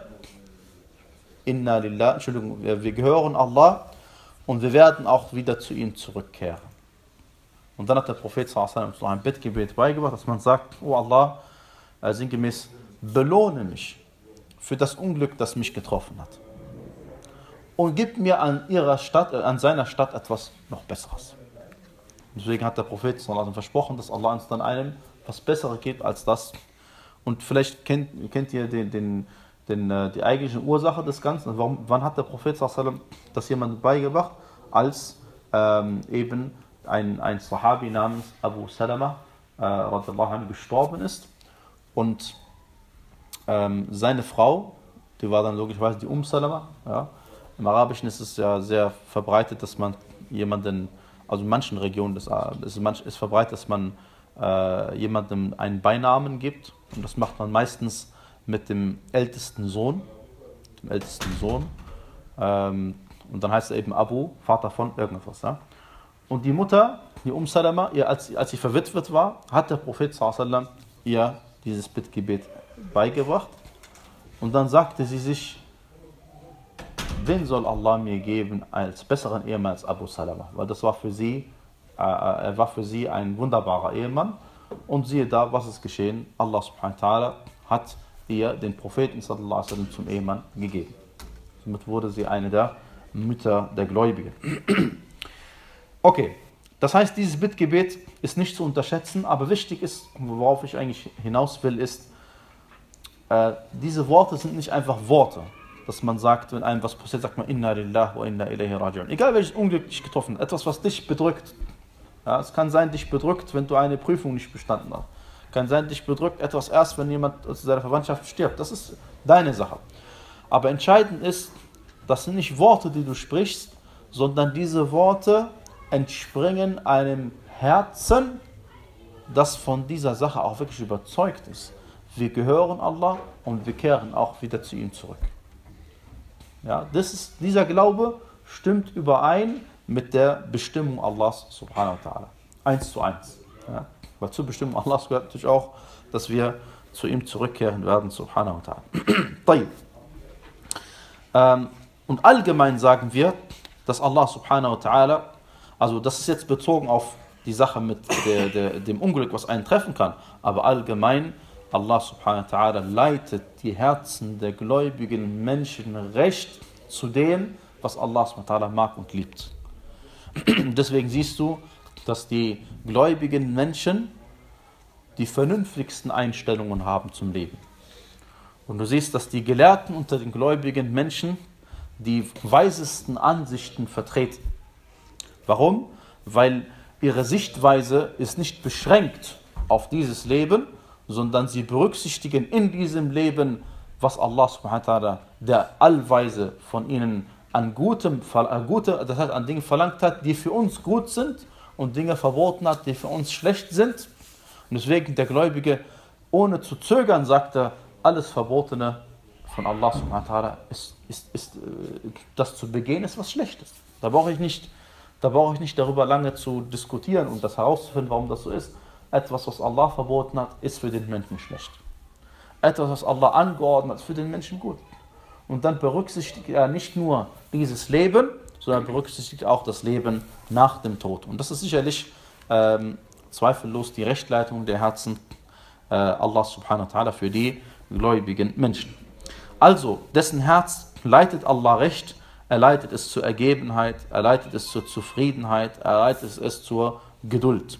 Inna lillah, Entschuldigung, wir, wir gehören Allah und wir werden auch wieder zu ihm zurückkehren. Und dann hat der Prophet sallallahu alaihi wasallam so ein Bittgebet beigebracht, dass man sagt, O Allah, äh, sinngemäß, belohne mich für das Unglück, das mich getroffen hat. Und gib mir an ihrer Stadt, äh, an seiner Stadt etwas noch Besseres. Deswegen hat der Prophet sallallahu alaihi wasallam versprochen, dass Allah uns dann einem was Besseres gibt als das. Und vielleicht kennt, kennt ihr den, den, den, äh, die eigentliche Ursache des Ganzen. Warum, wann hat der Prophet sallallahu alaihi wasallam das jemandem beigebracht? Als ähm, eben ein, ein Sahabi namens Abu Salama äh, radiallahu anhu gestorben ist. Und ähm, seine Frau, die war dann logischerweise die Umm Salama. Ja. Im Arabischen ist es ja sehr verbreitet, dass man jemanden, also in manchen Regionen ist es ist, ist verbreitet, dass man äh, jemandem einen Beinamen gibt. Und das macht man meistens mit dem ältesten Sohn. Dem ältesten Sohn. Ähm, und dann heißt er eben Abu, Vater von irgendwas. Ja. Und die Mutter, die Umm Salama, ihr, als, als sie verwitwet war, hat der Prophet sallallahu alaihi wasallam ihr dieses Bittgebet beigebracht. Und dann sagte sie sich, wen soll Allah mir geben als besseren Ehemann als Abu Salama? Weil das war für sie, äh, er war für sie ein wunderbarer Ehemann. Und siehe da, was ist geschehen? Allah subhanahu wa ta'ala hat ihr den Propheten sallallahu alaihi wasallam zum Ehemann gegeben. Somit wurde sie eine der Mütter der Gläubigen. Okay, das heißt, dieses Bittgebet ist nicht zu unterschätzen, aber wichtig ist, worauf ich eigentlich hinaus will, ist, äh, diese Worte sind nicht einfach Worte, dass man sagt, wenn einem was passiert, sagt man Inna lillah wa inna ilayhi raji'un. Egal welches Unglück dich getroffen hat, etwas, was dich bedrückt. Ja, es kann sein, dich bedrückt, wenn du eine Prüfung nicht bestanden hast. Es kann sein, dich bedrückt etwas erst, wenn jemand aus seiner Verwandtschaft stirbt. Das ist deine Sache. Aber entscheidend ist, das sind nicht Worte, die du sprichst, sondern diese Worte entspringen einem Herzen, das von dieser Sache auch wirklich überzeugt ist. Wir gehören Allah und wir kehren auch wieder zu ihm zurück. Ja, das ist, dieser Glaube stimmt überein mit der Bestimmung Allahs subhanahu wa ta'ala. Eins zu eins. Ja, weil zur Bestimmung Allahs gehört natürlich auch, dass wir zu ihm zurückkehren werden, subhanahu wa ta'ala. ähm, und allgemein sagen wir, dass Allah subhanahu wa ta'ala, also das ist jetzt bezogen auf die Sache mit der, der, dem Unglück, was einen treffen kann, aber allgemein, Allah subhanahu wa ta'ala leitet die Herzen der gläubigen Menschen recht zu dem, was Allah subhanahu wa ta'ala mag und liebt. Deswegen siehst du, dass die gläubigen Menschen die vernünftigsten Einstellungen haben zum Leben. Und du siehst, dass die Gelehrten unter den gläubigen Menschen die weisesten Ansichten vertreten. Warum? Weil ihre Sichtweise ist nicht beschränkt auf dieses Leben, sondern sie berücksichtigen in diesem Leben, was Allah subhanahu wa ta'ala, der Allweise, von ihnen an gutem, gute, das heißt an Dingen verlangt hat, die für uns gut sind und Dinge verboten hat, die für uns schlecht sind. Und deswegen der Gläubige, ohne zu zögern, sagt er, alles Verbotene von Allah subhanahu wa ta'ala ist, ist, ist, das zu begehen ist was Schlechtes. Da brauche ich nicht, da brauche ich nicht darüber lange zu diskutieren und das herauszufinden, warum das so ist. Etwas, was Allah verboten hat, ist für den Menschen schlecht. Etwas, was Allah angeordnet hat, ist für den Menschen gut. Und dann berücksichtigt er nicht nur dieses Leben, sondern berücksichtigt auch das Leben nach dem Tod. Und das ist sicherlich ähm, zweifellos die Rechtleitung der Herzen äh, Allah subhanahu wa ta'ala für die gläubigen Menschen. Also, dessen Herz leitet Allah recht, er leitet es zur Ergebenheit, er leitet es zur Zufriedenheit, er leitet es zur Geduld.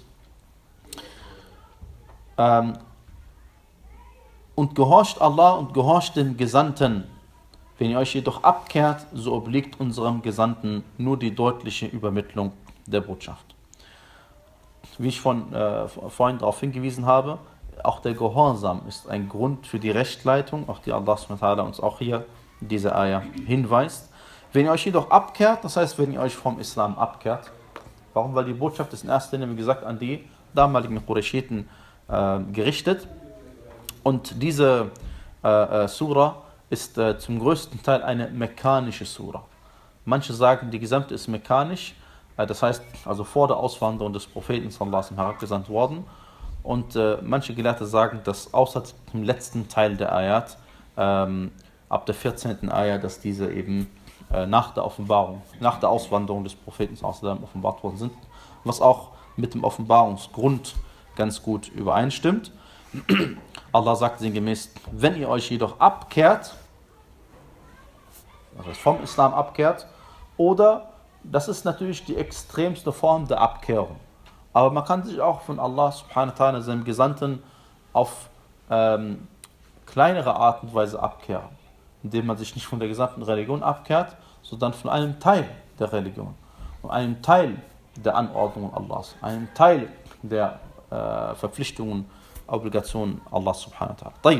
Ähm, und gehorcht Allah und gehorcht den Gesandten. Wenn ihr euch jedoch abkehrt, so obliegt unserem Gesandten nur die deutliche Übermittlung der Botschaft. Wie ich von, äh, vorhin darauf hingewiesen habe, auch der Gehorsam ist ein Grund für die Rechtleitung, auf die Allah subhanahu wa ta'ala uns auch hier in dieser Ayah hinweist. Wenn ihr euch jedoch abkehrt, das heißt, wenn ihr euch vom Islam abkehrt, warum? Weil die Botschaft ist in erster Linie, wie gesagt, an die damaligen Qurayshiten äh, gerichtet. Und diese äh, äh, Sura ist äh, zum größten Teil eine mekkanische Sura. Manche sagen, die Gesamte ist mekanisch, äh, das heißt, also vor der Auswanderung des Propheten sallallahu alaihi wasallam herabgesandt worden. Und äh, manche Gelehrte sagen, dass außer dem letzten Teil der Ayat, ähm, ab der vierzehnten Ayat, dass diese eben äh, nach der Offenbarung, nach der Auswanderung des Propheten sallallahu alaihi wasallam offenbart worden sind, was auch mit dem Offenbarungsgrund ganz gut übereinstimmt. Allah sagt sinngemäß, wenn ihr euch jedoch abkehrt, das heißt vom Islam abkehrt, oder, das ist natürlich die extremste Form der Abkehrung, aber man kann sich auch von Allah subhanahu wa ta'ala, seinem Gesandten, auf ähm, kleinere Art und Weise abkehren, indem man sich nicht von der gesamten Religion abkehrt, sondern von einem Teil der Religion, von einem Teil der Anordnungen Allahs, einem Teil der äh, Verpflichtungen, Obligationen Allahs subhanahu wa ta'ala.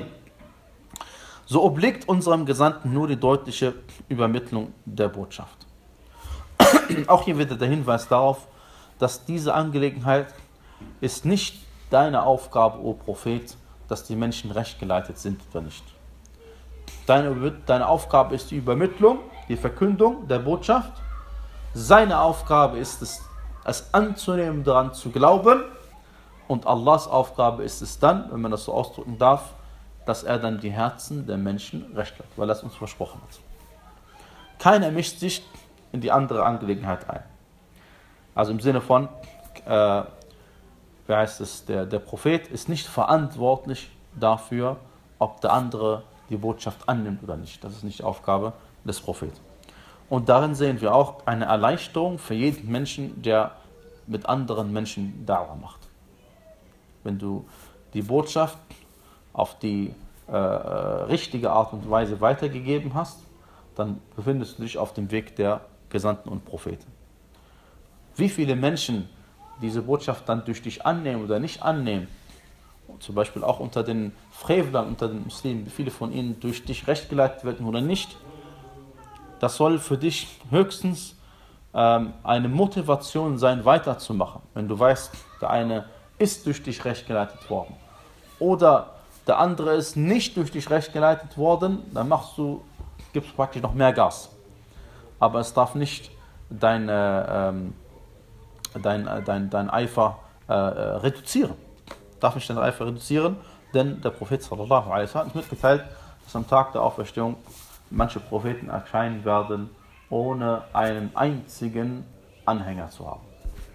So obliegt unserem Gesandten nur die deutliche Übermittlung der Botschaft. Auch hier wieder der Hinweis darauf, dass diese Angelegenheit ist nicht deine Aufgabe, o Prophet, dass die Menschen recht geleitet sind oder nicht. Deine, deine Aufgabe ist die Übermittlung, die Verkündung der Botschaft. Seine Aufgabe ist es, es anzunehmen, daran zu glauben. Und Allahs Aufgabe ist es dann, wenn man das so ausdrücken darf, dass er dann die Herzen der Menschen recht leitet, weil er es uns versprochen hat. Keiner mischt sich in die andere Angelegenheit ein. Also im Sinne von, äh, wie heißt es, der, der Prophet ist nicht verantwortlich dafür, ob der andere die Botschaft annimmt oder nicht. Das ist nicht die Aufgabe des Propheten. Und darin sehen wir auch eine Erleichterung für jeden Menschen, der mit anderen Menschen Da'wah macht. Wenn du die Botschaft auf die äh, richtige Art und Weise weitergegeben hast, dann befindest du dich auf dem Weg der Gesandten und Propheten. Wie viele Menschen diese Botschaft dann durch dich annehmen oder nicht annehmen, zum Beispiel auch unter den Frevlern, unter den Muslimen, wie viele von ihnen durch dich recht geleitet werden oder nicht, das soll für dich höchstens ähm, eine Motivation sein, weiterzumachen. Wenn du weißt, der eine ist durch dich recht geleitet worden oder der andere ist nicht durch dich recht geleitet worden, dann machst du, gibst praktisch noch mehr Gas. Aber es darf nicht deine, ähm, dein, dein, dein Eifer äh, reduzieren. Darf nicht deinen Eifer reduzieren, denn der Prophet sallallahu alaihi wasallam hat mitgeteilt, dass am Tag der Auferstehung manche Propheten erscheinen werden, ohne einen einzigen Anhänger zu haben.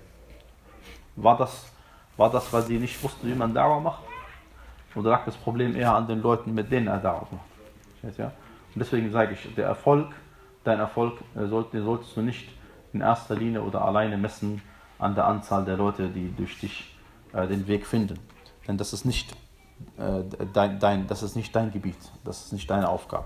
War das, war das, weil sie nicht wussten, wie man Da'wah macht? Oder lag das Problem eher an den Leuten, mit denen er Da'wah macht? Ja? Und deswegen sage ich, der Erfolg, dein Erfolg, den solltest du nicht in erster Linie oder alleine messen an der Anzahl der Leute, die durch dich äh, den Weg finden. Denn das ist nicht, äh, dein, dein, das ist nicht dein Gebiet, das ist nicht deine Aufgabe.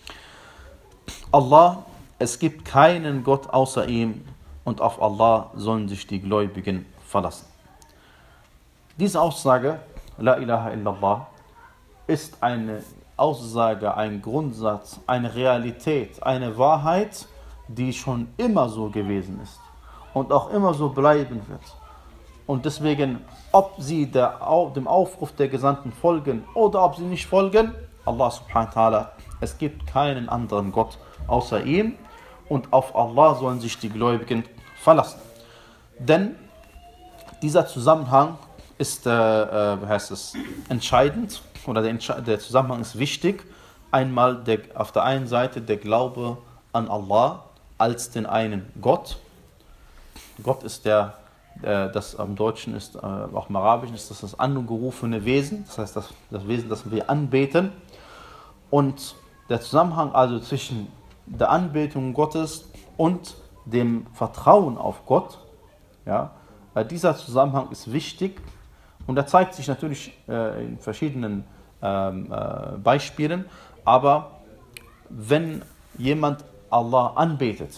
Allah, es gibt keinen Gott außer ihm und auf Allah sollen sich die Gläubigen verlassen. Diese Aussage, La ilaha illallah, ist eine Aussage, ein Grundsatz, eine Realität, eine Wahrheit, die schon immer so gewesen ist und auch immer so bleiben wird. Und deswegen, ob sie der, dem Aufruf der Gesandten folgen oder ob sie nicht folgen, Allah subhanahu wa ta'ala, es gibt keinen anderen Gott außer ihm und auf Allah sollen sich die Gläubigen verlassen. Denn dieser Zusammenhang ist, äh, äh, wie heißt es, entscheidend, oder der, der Zusammenhang ist wichtig. Einmal der, auf der einen Seite der Glaube an Allah als den einen Gott. Gott ist der, äh, das am Deutschen ist, äh, auch im Arabischen ist das das angerufene Wesen, das heißt das, das Wesen, das wir anbeten. Und der Zusammenhang also zwischen der Anbetung Gottes und dem Vertrauen auf Gott, ja, äh, dieser Zusammenhang ist wichtig und er zeigt sich natürlich äh, in verschiedenen ähm, äh, Beispielen, aber wenn jemand Allah anbetet,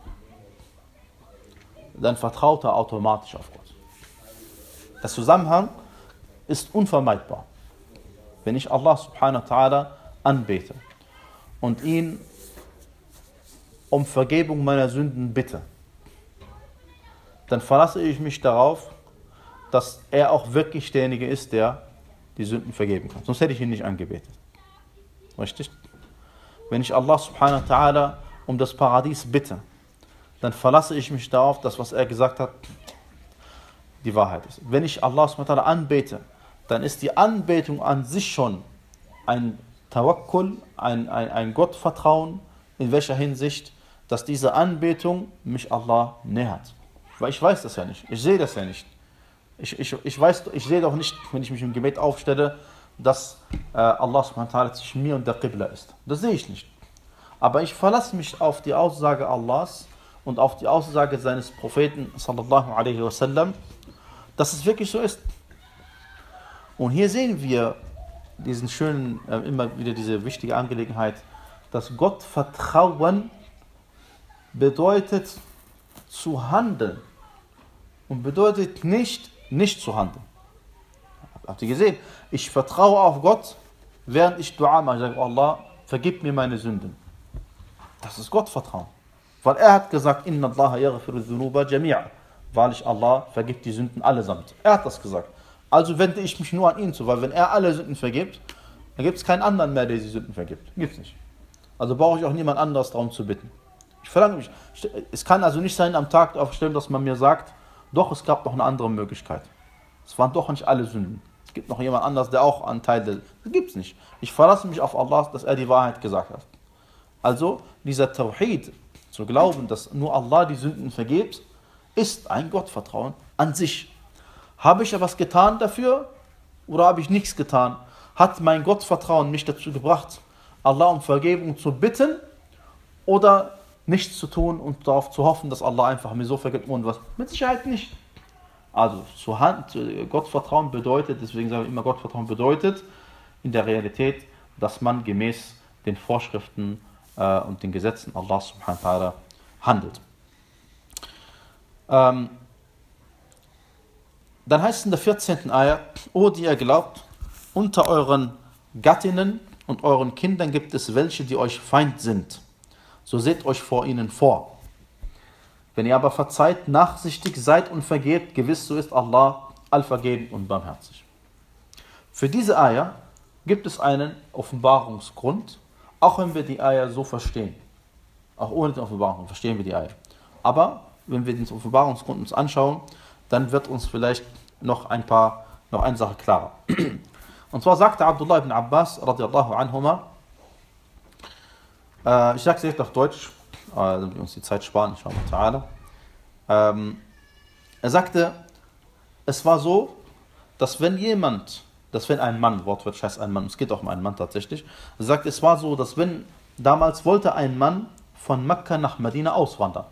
dann vertraut er automatisch auf Gott. Der Zusammenhang ist unvermeidbar. Wenn ich Allah subhanahu wa ta'ala anbete und ihn um Vergebung meiner Sünden bitte, dann verlasse ich mich darauf, dass er auch wirklich derjenige ist, der die Sünden vergeben kann. Sonst hätte ich ihn nicht angebetet. Richtig? Wenn ich Allah subhanahu wa ta'ala um das Paradies bitte, dann verlasse ich mich darauf, dass was er gesagt hat, die Wahrheit ist. Wenn ich Allah subhanahu wa ta'ala anbete, dann ist die Anbetung an sich schon ein Tawakkul, ein, ein, ein Gottvertrauen, in welcher Hinsicht, dass diese Anbetung mich Allah nähert. Weil ich weiß das ja nicht, ich sehe das ja nicht. Ich, ich, ich, weiß, ich sehe doch nicht, wenn ich mich im Gebet aufstelle, dass äh, Allah subhanahu wa ta'ala zwischen mir und der Qibla ist. Das sehe ich nicht. Aber ich verlasse mich auf die Aussage Allahs und auf die Aussage seines Propheten sallallahu alaihi wasallam, dass es wirklich so ist. Und hier sehen wir diesen schönen, äh, immer wieder diese wichtige Angelegenheit, dass Gottvertrauen bedeutet zu handeln und bedeutet nicht, nicht zu handeln. Habt ihr gesehen? Ich vertraue auf Gott, während ich Dua mache. Ich sage, Allah, vergib mir meine Sünden. Das ist Gottvertrauen. Weil er hat gesagt, Inna Allah yaghfiru dhunuba jami'a. Wahrlich, Allah vergibt die Sünden allesamt. Er hat das gesagt. Also wende ich mich nur an ihn zu, weil wenn er alle Sünden vergibt, dann gibt es keinen anderen mehr, der die Sünden vergibt. Gibt es nicht. Also brauche ich auch niemand anderes darum zu bitten. Ich verlange mich. Es kann also nicht sein am Tag aufstellen, dass man mir sagt, doch, es gab noch eine andere Möglichkeit. Es waren doch nicht alle Sünden. Es gibt noch jemand anderes, der auch einen Teil der... Das gibt es nicht. Ich verlasse mich auf Allah, dass er die Wahrheit gesagt hat. Also dieser Tawhid, zu glauben, dass nur Allah die Sünden vergibt, ist ein Gottvertrauen an sich. Habe ich etwas getan dafür oder habe ich nichts getan? Hat mein Gottvertrauen mich dazu gebracht, Allah um Vergebung zu bitten oder nichts zu tun und darauf zu hoffen, dass Allah einfach mir so vergibt und was? Mit Sicherheit nicht. Also zu Hand, Gottvertrauen bedeutet, deswegen sage ich immer, Gottvertrauen bedeutet in der Realität, dass man gemäß den Vorschriften äh, und den Gesetzen Allah subhanahu wa ta'ala handelt. Ähm, dann heißt es in der vierzehnten Ayah, O die ihr glaubt, unter euren Gattinnen und euren Kindern gibt es welche, die euch Feind sind. So seht euch vor ihnen vor. Wenn ihr aber verzeiht, nachsichtig seid und vergebt, gewiss so ist Allah allvergebend und barmherzig. Für diese Ayah gibt es einen Offenbarungsgrund, auch wenn wir die Ayah so verstehen. Auch ohne den Offenbarungsgrund verstehen wir die Ayah. Aber wenn wir den Offenbarungsgrund uns anschauen, dann wird uns vielleicht noch ein paar, noch eine Sache klarer. Und zwar sagte Abdullah ibn Abbas radiallahu anhuma, äh, ich sage es jetzt auf Deutsch, äh, damit wir uns die Zeit sparen, inshallah ta'ala. Ähm, er sagte, es war so, dass wenn jemand, dass wenn ein Mann, wortwörtlich heißt ein Mann, es geht auch um einen Mann tatsächlich, er sagt, es war so, dass wenn, damals wollte ein Mann von Mekka nach Medina auswandern.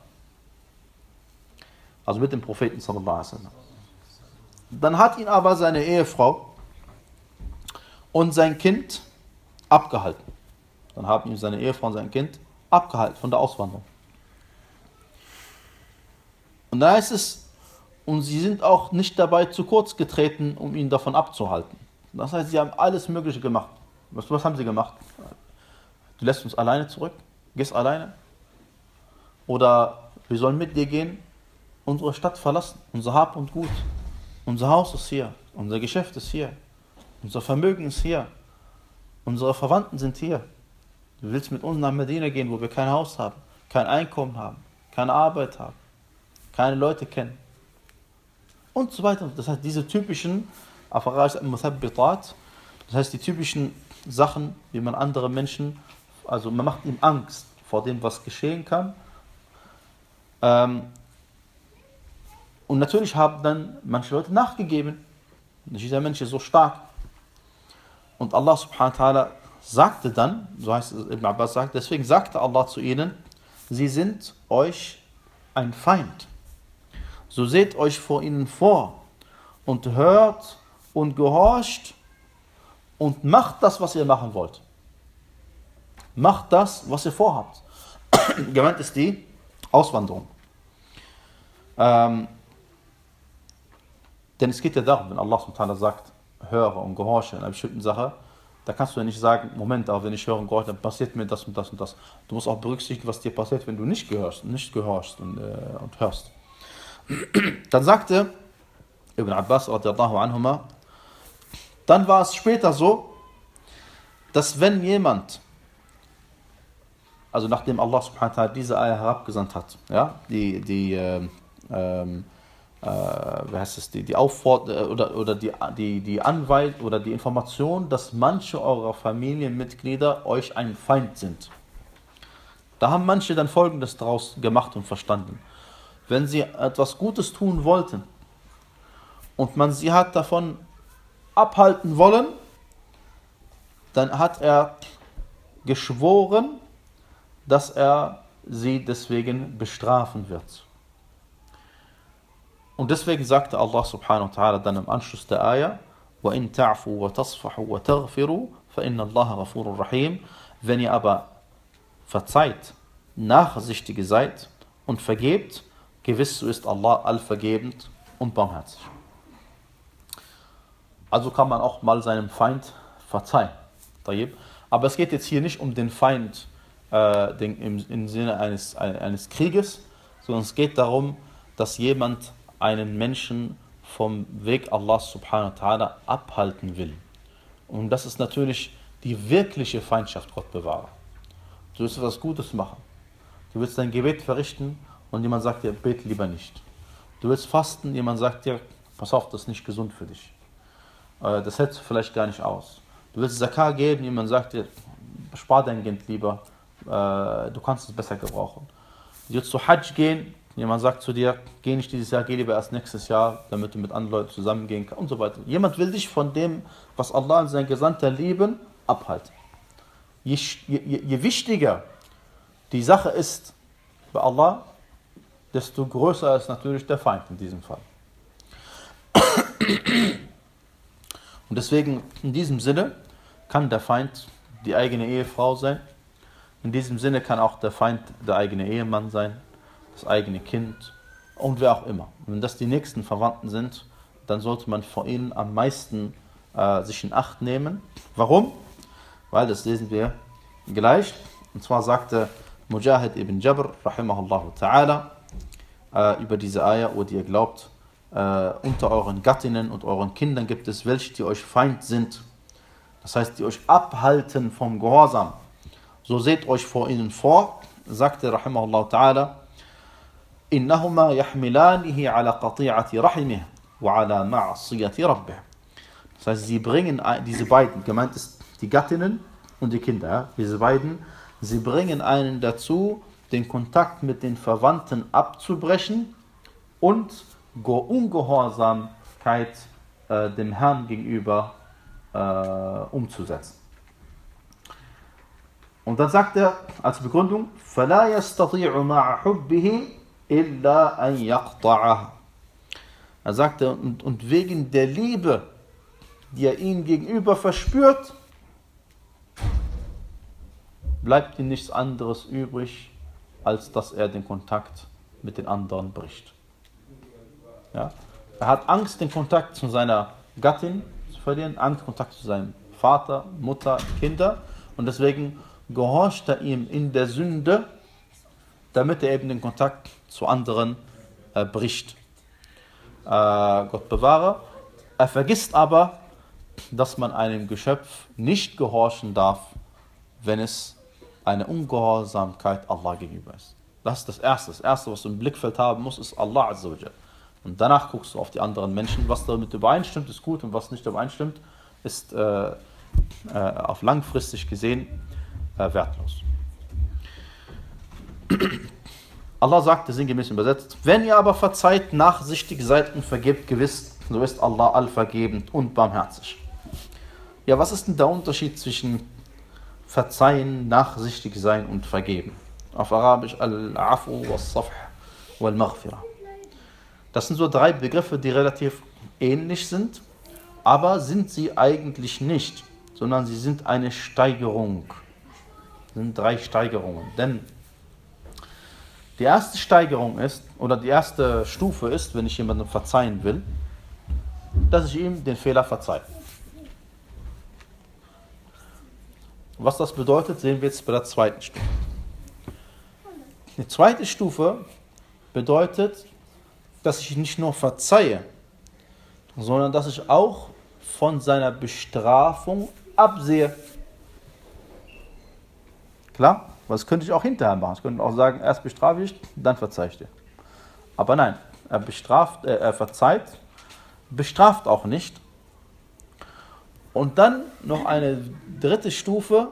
Also mit dem Propheten sallallahu alaihi wasallam. Dann hat ihn aber seine Ehefrau und sein Kind abgehalten. Dann haben ihn seine Ehefrau und sein Kind abgehalten von der Auswanderung. Und da heißt es, und sie sind auch nicht dabei zu kurz getreten, um ihn davon abzuhalten. Das heißt, sie haben alles Mögliche gemacht. Was, was haben sie gemacht? Du lässt uns alleine zurück? Gehst alleine? Oder wir sollen mit dir gehen? Unsere Stadt verlassen, unser Hab und Gut. Unser Haus ist hier, unser Geschäft ist hier, unser Vermögen ist hier, unsere Verwandten sind hier. Du willst mit uns nach Medina gehen, wo wir kein Haus haben, kein Einkommen haben, keine Arbeit haben, keine Leute kennen. Und so weiter. Das heißt, diese typischen, das heißt, die typischen Sachen, wie man andere Menschen, also man macht ihm Angst vor dem, was geschehen kann. Ähm, Und natürlich haben dann manche Leute nachgegeben. Dieser Mensch ist so stark. Und Allah subhanahu wa ta'ala sagte dann, so heißt es, Ibn Abbas sagt, deswegen sagte Allah zu ihnen, sie sind euch ein Feind. So seht euch vor ihnen vor und hört und gehorcht und macht das, was ihr machen wollt. Macht das, was ihr vorhabt. Gemeint ist die Auswanderung. Ähm, Denn es geht ja darum, wenn Allah subhanahu wa ta'ala sagt, höre und gehorche in einer bestimmten Sache, da kannst du ja nicht sagen, Moment, aber wenn ich höre und gehorche, dann passiert mir das und das und das. Du musst auch berücksichtigen, was dir passiert, wenn du nicht gehörst, nicht gehorchst und, äh, und hörst. Dann sagte Ibn Abbas radiallahu anhuma, dann war es später so, dass wenn jemand also nachdem Allah subhanahu wa ta'ala diese Eier herabgesandt hat, ja, die, die, ähm, ähm, äh, wie heißt es, die, die Aufforderung oder, oder die, die, die Anweisung oder die Information, dass manche eurer Familienmitglieder euch ein Feind sind. Da haben manche dann Folgendes daraus gemacht und verstanden. Wenn sie etwas Gutes tun wollten und man sie hat davon abhalten wollen, dann hat er geschworen, dass er sie deswegen bestrafen wird. Und deswegen sagte Allah subhanahu wa ta'ala dann im Anschluss der Ayah, وَإِن تَعْفُوا وَتَصْفَحُوا وَتَغْفِرُوا فَإِنَّ اللَّهَ غَفُورٌ رَحِيمٌ. Wenn ihr aber verzeiht, nachsichtig seid und vergebt, gewiss so ist Allah allvergebend und barmherzig. Also kann man auch mal seinem Feind verzeihen. Aber es geht jetzt hier nicht um den Feind äh, den, im, im Sinne eines, eines Krieges, sondern es geht darum, dass jemand einen Menschen vom Weg Allah subhanahu wa ta'ala abhalten will. Und das ist natürlich die wirkliche Feindschaft, Gott bewahre. Du willst etwas Gutes machen. Du willst dein Gebet verrichten und jemand sagt dir, bete lieber nicht. Du willst fasten, jemand sagt dir, pass auf, das ist nicht gesund für dich. Äh, das hältst du vielleicht gar nicht aus. Du willst Zakah geben, jemand sagt dir, spar dein Geld lieber, äh, du kannst es besser gebrauchen. Du willst zu Hajj gehen, jemand sagt zu dir, geh nicht dieses Jahr, geh lieber erst nächstes Jahr, damit du mit anderen Leuten zusammengehen kannst und so weiter. Jemand will dich von dem, was Allah und sein Gesandter lieben, abhalten. Je, je, je wichtiger die Sache ist bei Allah, desto größer ist natürlich der Feind in diesem Fall. Und deswegen, in diesem Sinne, kann der Feind die eigene Ehefrau sein. In diesem Sinne kann auch der Feind der eigene Ehemann sein, das eigene Kind und wer auch immer. Und wenn das die nächsten Verwandten sind, dann sollte man vor ihnen am meisten äh, sich in Acht nehmen. Warum? Weil, das lesen wir gleich. Und zwar sagte Mujahid ibn Jabr, rahimahullah ta'ala, äh, über diese Ayah, wo ihr glaubt, äh, unter euren Gattinnen und euren Kindern gibt es welche, die euch Feind sind. Das heißt, die euch abhalten vom Gehorsam. So seht euch vor ihnen vor, sagte rahimahullah ta'ala, innahuma yahmilanihi ala qati'ati rahimih wa ala ma'asiyati rabbih. Das heißt, sie bringen diese beiden, gemeint ist die Gattinnen und die Kinder, ja, diese beiden, sie bringen einen dazu, den Kontakt mit den Verwandten abzubrechen und Ungehorsamkeit äh, dem Herrn gegenüber äh, umzusetzen. Und dann sagt er als Begründung, فَلَا يَسْتَطِيعُ مَعَ حُبِّهِ إِلَّا أَنْ يَقْطَعَهُ. Er sagte, und, und wegen der Liebe, die er ihm gegenüber verspürt, bleibt ihm nichts anderes übrig, als dass er den Kontakt mit den anderen bricht. Ja? Er hat Angst, den Kontakt zu seiner Gattin zu verlieren, Angst, Kontakt zu seinem Vater, Mutter, Kinder, und deswegen gehorcht er ihm in der Sünde, damit er eben den Kontakt zu anderen äh, bricht. Äh, Gott bewahre. Er vergisst aber, dass man einem Geschöpf nicht gehorchen darf, wenn es eine Ungehorsamkeit Allah gegenüber ist. Das ist das Erste. Das Erste, was du im Blickfeld haben musst, ist Allah Azza wa Jal. Und danach guckst du auf die anderen Menschen. Was damit übereinstimmt, ist gut, und was nicht übereinstimmt, ist äh, äh, auf langfristig gesehen äh, wertlos. Allah sagte sinngemäß übersetzt, wenn ihr aber verzeiht, nachsichtig seid und vergebt gewiss, so ist Allah allvergebend und barmherzig. Ja, was ist denn der Unterschied zwischen verzeihen, nachsichtig sein und vergeben? Auf Arabisch al-afu was-safh wal-maghfirah. Das sind so drei Begriffe, die relativ ähnlich sind, aber sind sie eigentlich nicht, sondern sie sind eine Steigerung. Das sind drei Steigerungen. Denn die erste Steigerung ist, oder die erste Stufe ist, wenn ich jemandem verzeihen will, dass ich ihm den Fehler verzeihe. Was das bedeutet, sehen wir jetzt bei der zweiten Stufe. Die zweite Stufe bedeutet, dass ich nicht nur verzeihe, sondern dass ich auch von seiner Bestrafung absehe. Klar? Was könnte ich auch hinterher machen? Ich könnte auch sagen, erst bestrafe ich, dann verzeihe ich dir. Aber nein, er bestraft, äh, er verzeiht, bestraft auch nicht. Und dann noch eine dritte Stufe,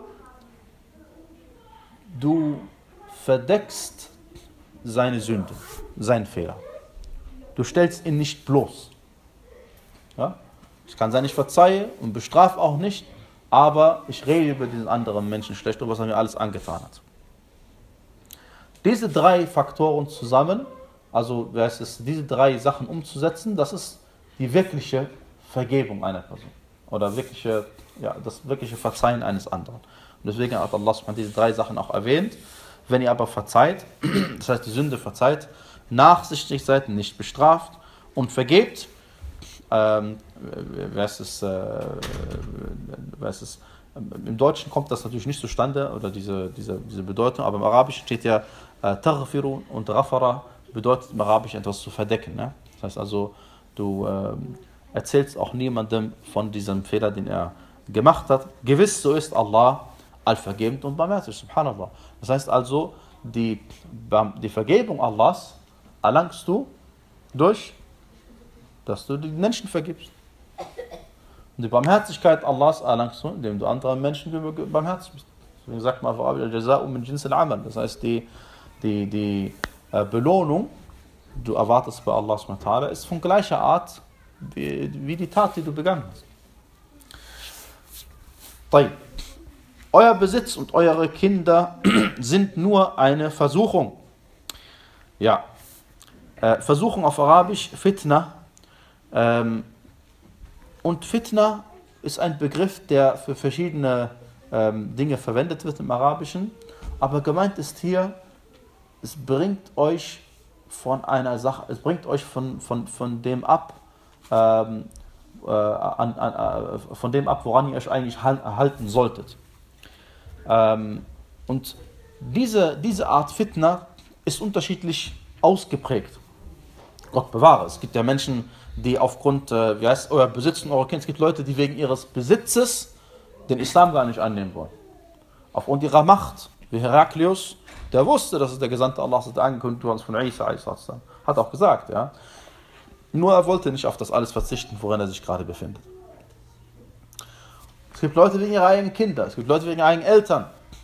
du verdeckst seine Sünde, seinen Fehler. Du stellst ihn nicht bloß. Ja? Ich kann sein, ich verzeihe und bestrafe auch nicht, aber ich rede über diesen anderen Menschen schlecht, was er mir alles angetan hat. Diese drei Faktoren zusammen, also es ist, diese drei Sachen umzusetzen, das ist die wirkliche Vergebung einer Person. Oder wirkliche, ja, das wirkliche Verzeihen eines anderen. Und deswegen hat Allah diese drei Sachen auch erwähnt. Wenn ihr aber verzeiht, das heißt die Sünde verzeiht, nachsichtig seid, nicht bestraft und vergebt, ähm, wer ist es, äh, wer ist es, im Deutschen kommt das natürlich nicht zustande, oder diese, diese, diese Bedeutung, aber im Arabischen steht ja äh, Taghfiru und Rafara bedeutet im Arabischen etwas zu verdecken. Ne? Das heißt also, du ähm, erzählst auch niemandem von diesem Fehler, den er gemacht hat. Gewiss, so ist Allah allvergebend und barmherzig, subhanallah. Das heißt also, die, die Vergebung Allahs erlangst du durch, dass du den Menschen vergibst. Und die Barmherzigkeit Allahs erlangst du, indem du anderen Menschen barmherzig bist. Deswegen sagt man, das heißt, die, die, die äh, Belohnung, die du erwartest bei Allah subhanahu wa ta'ala, ist von gleicher Art wie, wie die Tat, die du begangen hast. Tayyib. Euer Besitz und eure Kinder sind nur eine Versuchung. Ja, äh, Versuchung auf Arabisch, Fitna. Ähm, und Fitna ist ein Begriff, der für verschiedene ähm, Dinge verwendet wird im Arabischen. Aber gemeint ist hier, es bringt euch von einer Sache, es bringt euch von, von, von dem ab, ähm, äh, an, an, äh, von dem ab, woran ihr euch eigentlich halten solltet. Ähm, und diese, diese Art Fitna ist unterschiedlich ausgeprägt. Gott bewahre, es gibt ja Menschen, die aufgrund, äh, wie heißt euer Besitz und eurer Kinder, es gibt Leute, die wegen ihres Besitzes den Islam gar nicht annehmen wollen. Aufgrund ihrer Macht, wie Heraklius, der wusste, dass es der Gesandte Allah hat angekündigt worden von Isa, hat auch gesagt, ja. Nur er wollte nicht auf das alles verzichten, worin er sich gerade befindet. Es gibt Leute wegen ihrer eigenen Kinder, es gibt Leute wegen ihrer eigenen Eltern.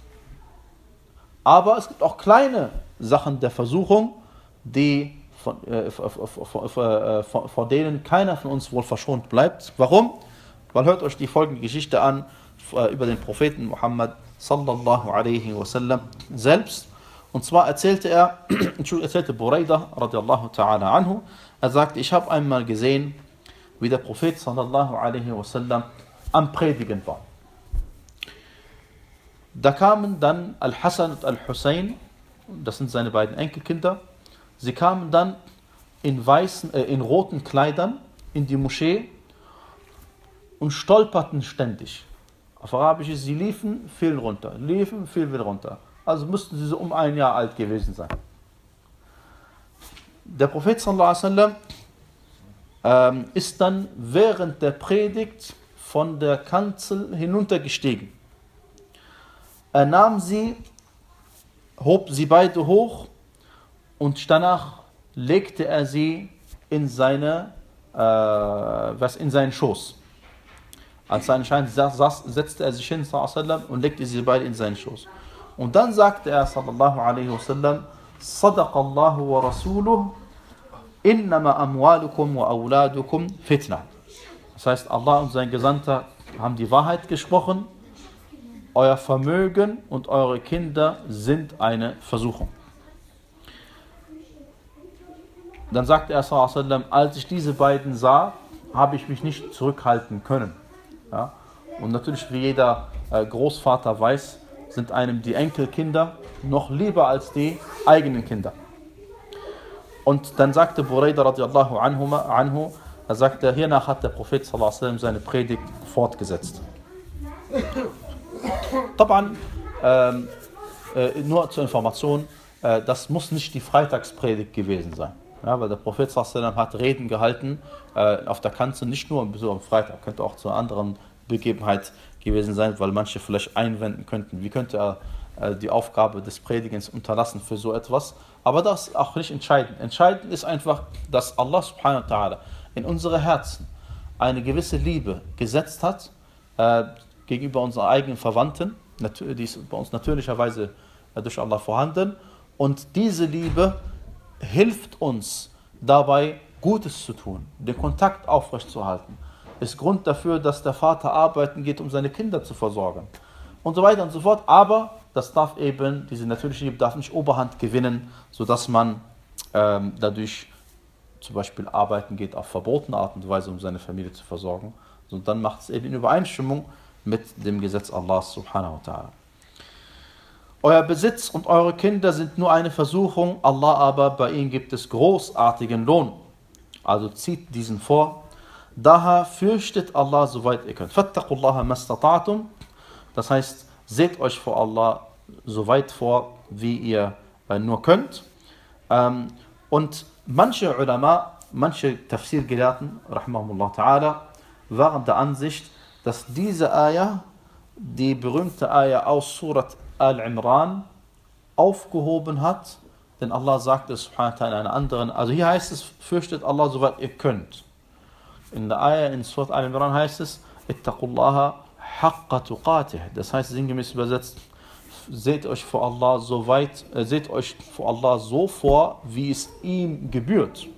Aber es gibt auch kleine Sachen der Versuchung, die von, äh, vor, vor denen keiner von uns wohl verschont bleibt. Warum? Weil hört euch die folgende Geschichte an äh, über den Propheten Muhammad sallallahu alaihi wasallam selbst. Und zwar erzählte er, erzählte Buraidah radiallahu ta'ala anhu, er sagte, ich habe einmal gesehen, wie der Prophet sallallahu alaihi wasallam am Predigen war. Da kamen dann Al-Hassan und Al-Hussein, das sind seine beiden Enkelkinder, sie kamen dann in, weißen, äh, in roten Kleidern in die Moschee und stolperten ständig. Auf Arabisch ist, sie liefen, fielen runter, liefen, fielen wieder runter. Also müssten sie so um ein Jahr alt gewesen sein. Der Prophet sallallahu alaihi wasallam ähm, ist dann während der Predigt von der Kanzel hinuntergestiegen. Er nahm sie, hob sie beide hoch und danach legte er sie in, seine, äh, was in seinen Schoß. Als sein Schein saß, setzte er sich hin sallam, und legte sie beide in seinen Schoß. Und dann sagte er sallallahu alaihi wasallam, Sadaqallahu wa rasuluh, innama amwalukum wa awladukum fitna. Das heißt, Allah und sein Gesandter haben die Wahrheit gesprochen, euer Vermögen und eure Kinder sind eine Versuchung. Dann sagte er sallallahu alaihi wasallam, als ich diese beiden sah, habe ich mich nicht zurückhalten können. Ja? Und natürlich, wie jeder äh, Großvater weiß, sind einem die Enkelkinder noch lieber als die eigenen Kinder. Und dann sagte Buraidah radiallahu anhu, anhu er sagte, hiernach hat der Prophet sallallahu alaihi wasallam seine Predigt fortgesetzt. Taban, ähm, äh, nur zur Information, äh, das muss nicht die Freitagspredigt gewesen sein. Ja, weil der Prophet sallallahu alaihi wasallam hat Reden gehalten äh, auf der Kanzel, nicht nur am Freitag, könnte auch zu einer anderen Begebenheit gewesen sein, weil manche vielleicht einwenden könnten, wie könnte er äh, die Aufgabe des Predigens unterlassen für so etwas. Aber das ist auch nicht entscheidend. Entscheidend ist einfach, dass Allah subhanahu wa ta'ala in unsere Herzen eine gewisse Liebe gesetzt hat äh, gegenüber unseren eigenen Verwandten. Die ist bei uns natürlicherweise äh, durch Allah vorhanden. Und diese Liebe hilft uns dabei, Gutes zu tun, den Kontakt aufrechtzuerhalten. Ist Grund dafür, dass der Vater arbeiten geht, um seine Kinder zu versorgen. Und so weiter und so fort. Aber das darf eben, diese natürliche Liebe darf nicht Oberhand gewinnen, sodass man ähm, dadurch zum Beispiel arbeiten geht auf verbotene Art und Weise, um seine Familie zu versorgen. Und dann macht es eben in Übereinstimmung mit dem Gesetz Allahs subhanahu wa ta'ala. Euer Besitz und eure Kinder sind nur eine Versuchung, Allah aber, bei ihnen gibt es großartigen Lohn. Also zieht diesen vor. Daher fürchtet Allah, soweit ihr könnt. Fattaqullaha mastata'tum. Das heißt, seht euch vor Allah so weit vor, wie ihr äh, nur könnt. Ähm, und manche Ulama, manche Tafsir-Gelehrten, rahmahumullah ta'ala, waren der Ansicht, dass diese Ayah, die berühmte Ayah aus Surat Al-Imran, aufgehoben hat. Denn Allah sagt es subhanahu wa ta'ala in einer anderen, also hier heißt es, fürchtet Allah, soweit ihr könnt. In der Ayah in Surat Al-Imran heißt es, ittaqullaha haqqa tuqatih. Das heißt sinngemäß übersetzt, seht euch vor Allah so weit, äh, seht euch vor Allah so vor, wie es ihm gebührt.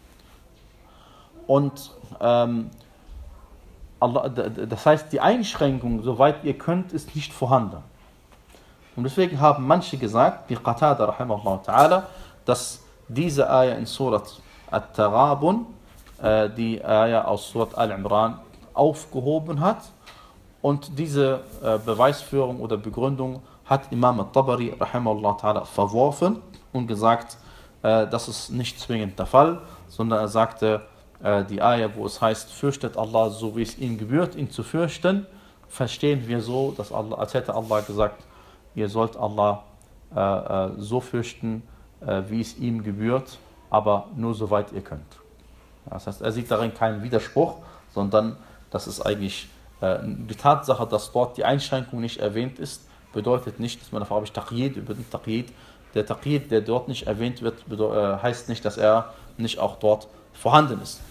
Und ähm, Allah, das heißt, die Einschränkung, soweit ihr könnt, ist nicht vorhanden. Und deswegen haben manche gesagt, wie Qatada rahimahullah ta'ala, dass diese Ayah in Surat At-Taghabun, äh, die Ayah aus Surat Al-Imran, aufgehoben hat. Und diese äh, Beweisführung oder Begründung hat Imam al-Tabari rahimahullah ta'ala verworfen und gesagt, äh, das ist nicht zwingend der Fall, sondern er sagte, äh, die Ayah, wo es heißt, fürchtet Allah, so wie es ihm gebührt, ihn zu fürchten, verstehen wir so, dass Allah, als hätte Allah gesagt, ihr sollt Allah äh, äh, so fürchten, äh, wie es ihm gebührt, aber nur soweit ihr könnt. Das heißt, er sieht darin keinen Widerspruch, sondern das ist eigentlich äh, die Tatsache, dass dort die Einschränkung nicht erwähnt ist, bedeutet nicht, dass man auf Arabisch Taqyid übernimmt. Taqyid. Der Taqyid, der dort nicht erwähnt wird, äh, heißt nicht, dass er nicht auch dort vorhanden ist.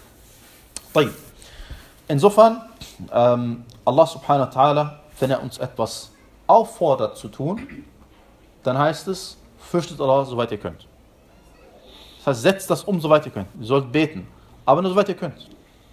Insofern, ähm, Allah subhanahu wa ta'ala, wenn er uns etwas auffordert zu tun, dann heißt es, fürchtet Allah, soweit ihr könnt. Das heißt, setzt das um, soweit ihr könnt. Ihr sollt beten, aber nur soweit ihr könnt.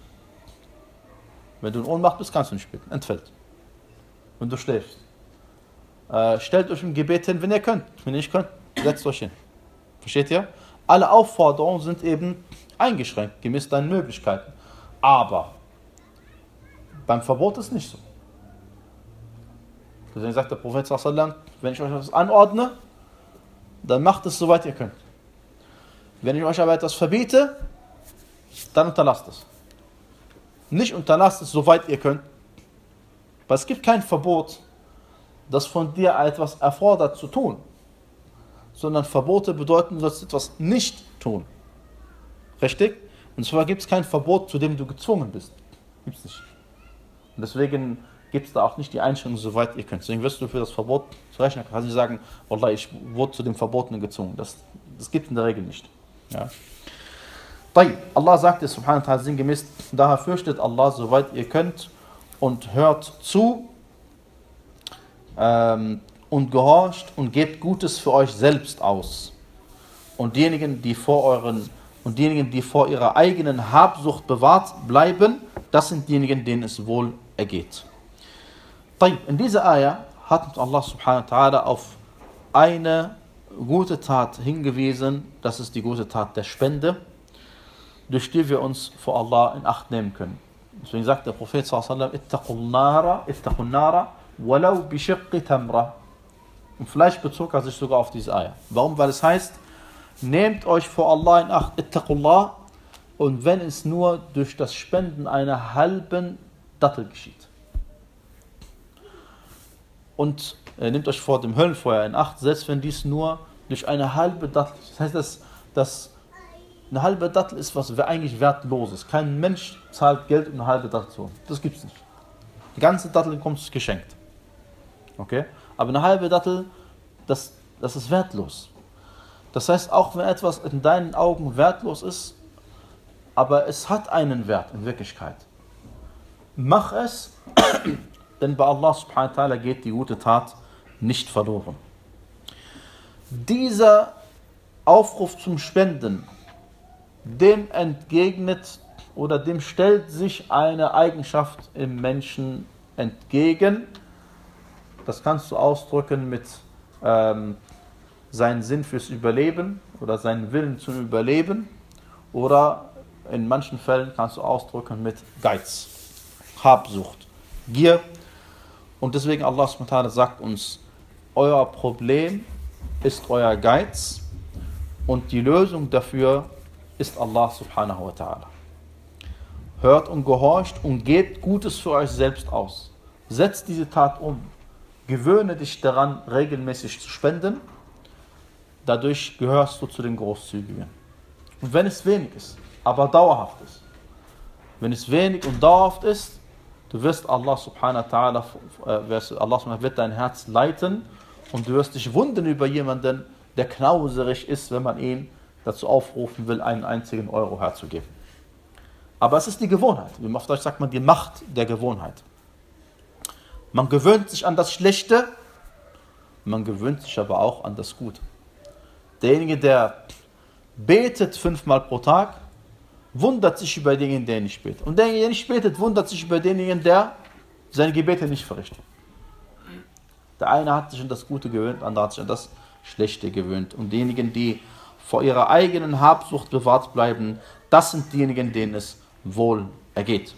Wenn du in Ohnmacht bist, kannst du nicht beten, entfällt. Wenn du schläfst. Äh, stellt euch im Gebet hin, wenn ihr könnt. Wenn ihr nicht könnt, setzt euch hin. Versteht ihr? Alle Aufforderungen sind eben eingeschränkt, gemäß deinen Möglichkeiten. Aber beim Verbot ist nicht so. Deswegen sagt der Prophet sallallahu alaihi wasallam, wenn ich euch etwas anordne, dann macht es, soweit ihr könnt. Wenn ich euch aber etwas verbiete, dann unterlasst es. Nicht unterlasst es, soweit ihr könnt. Weil es gibt kein Verbot, das von dir etwas erfordert zu tun. Sondern Verbote bedeuten, du sollst etwas nicht tun. Richtig? Und zwar gibt es kein Verbot, zu dem du gezwungen bist. Gibt es nicht. Und deswegen gibt es da auch nicht die Einschränkung, soweit ihr könnt. Deswegen wirst du für das Verbot zu rechnen. Du kannst nicht sagen, Wallah, ich wurde zu dem Verbotenen gezwungen. Das, das gibt es in der Regel nicht. Ja. Allah sagt es subhanahu wa ta'ala sinngemäß, daher fürchtet Allah, soweit ihr könnt, und hört zu ähm, und gehorcht und gebt Gutes für euch selbst aus. Und diejenigen, die vor euren und diejenigen, die vor ihrer eigenen Habsucht bewahrt bleiben, das sind diejenigen, denen es wohl ergeht. In dieser Ayah hat uns Allah subhanahu wa ta'ala auf eine gute Tat hingewiesen, das ist die gute Tat der Spende, durch die wir uns vor Allah in Acht nehmen können. Deswegen sagt der Prophet sallallahu alaihi wasallam, ittaqun nara, ittaqun nara, walau bishiqqi tamra. Und vielleicht bezog er sich sogar auf diese Ayah. Warum? Weil es heißt, nehmt euch vor Allah in Acht, ittaqullah, und wenn es nur durch das Spenden einer halben Dattel geschieht. Und äh, nehmt euch vor dem Höllenfeuer in Acht, selbst wenn dies nur durch eine halbe Dattel, das heißt, dass, dass eine halbe Dattel ist was eigentlich Wertloses. Kein Mensch zahlt Geld, um eine halbe Dattel zu holen. Das gibt es nicht. Die ganze Dattel kommt geschenkt. Okay? Aber eine halbe Dattel das, das ist wertlos. Das heißt, auch wenn etwas in deinen Augen wertlos ist, aber es hat einen Wert in Wirklichkeit, mach es, denn bei Allah subhanahu wa ta'ala geht die gute Tat nicht verloren. Dieser Aufruf zum Spenden, dem entgegnet oder dem stellt sich eine Eigenschaft im Menschen entgegen. Das kannst du ausdrücken mit ähm, seinen Sinn fürs Überleben oder seinen Willen zum Überleben, oder in manchen Fällen kannst du ausdrücken mit Geiz, Habsucht, Gier. Und deswegen Allah subhanahu wa ta'ala sagt uns, euer Problem ist euer Geiz und die Lösung dafür ist Allah subhanahu wa ta'ala. Hört und gehorcht und gebt Gutes für euch selbst aus. Setzt diese Tat um. Gewöhne dich daran, regelmäßig zu spenden. Dadurch gehörst du zu den Großzügigen. Und wenn es wenig ist, aber dauerhaft ist, wenn es wenig und dauerhaft ist, du wirst Allah subhanahu wa ta'ala, äh, Allah wird dein Herz leiten und du wirst dich wundern über jemanden, der knauserig ist, wenn man ihn dazu aufrufen will, einen einzigen Euro herzugeben. Aber es ist die Gewohnheit. Wie auf Deutsch sagt man, die Macht der Gewohnheit. Man gewöhnt sich an das Schlechte, man gewöhnt sich aber auch an das Gute. Derjenige, der betet fünfmal pro Tag, wundert sich über denjenigen, der nicht betet. Und derjenige, der nicht betet, wundert sich über denjenigen, der seine Gebete nicht verrichtet. Der eine hat sich an das Gute gewöhnt, der andere hat sich an das Schlechte gewöhnt. Und diejenigen, die vor ihrer eigenen Habsucht bewahrt bleiben, das sind diejenigen, denen es wohl ergeht.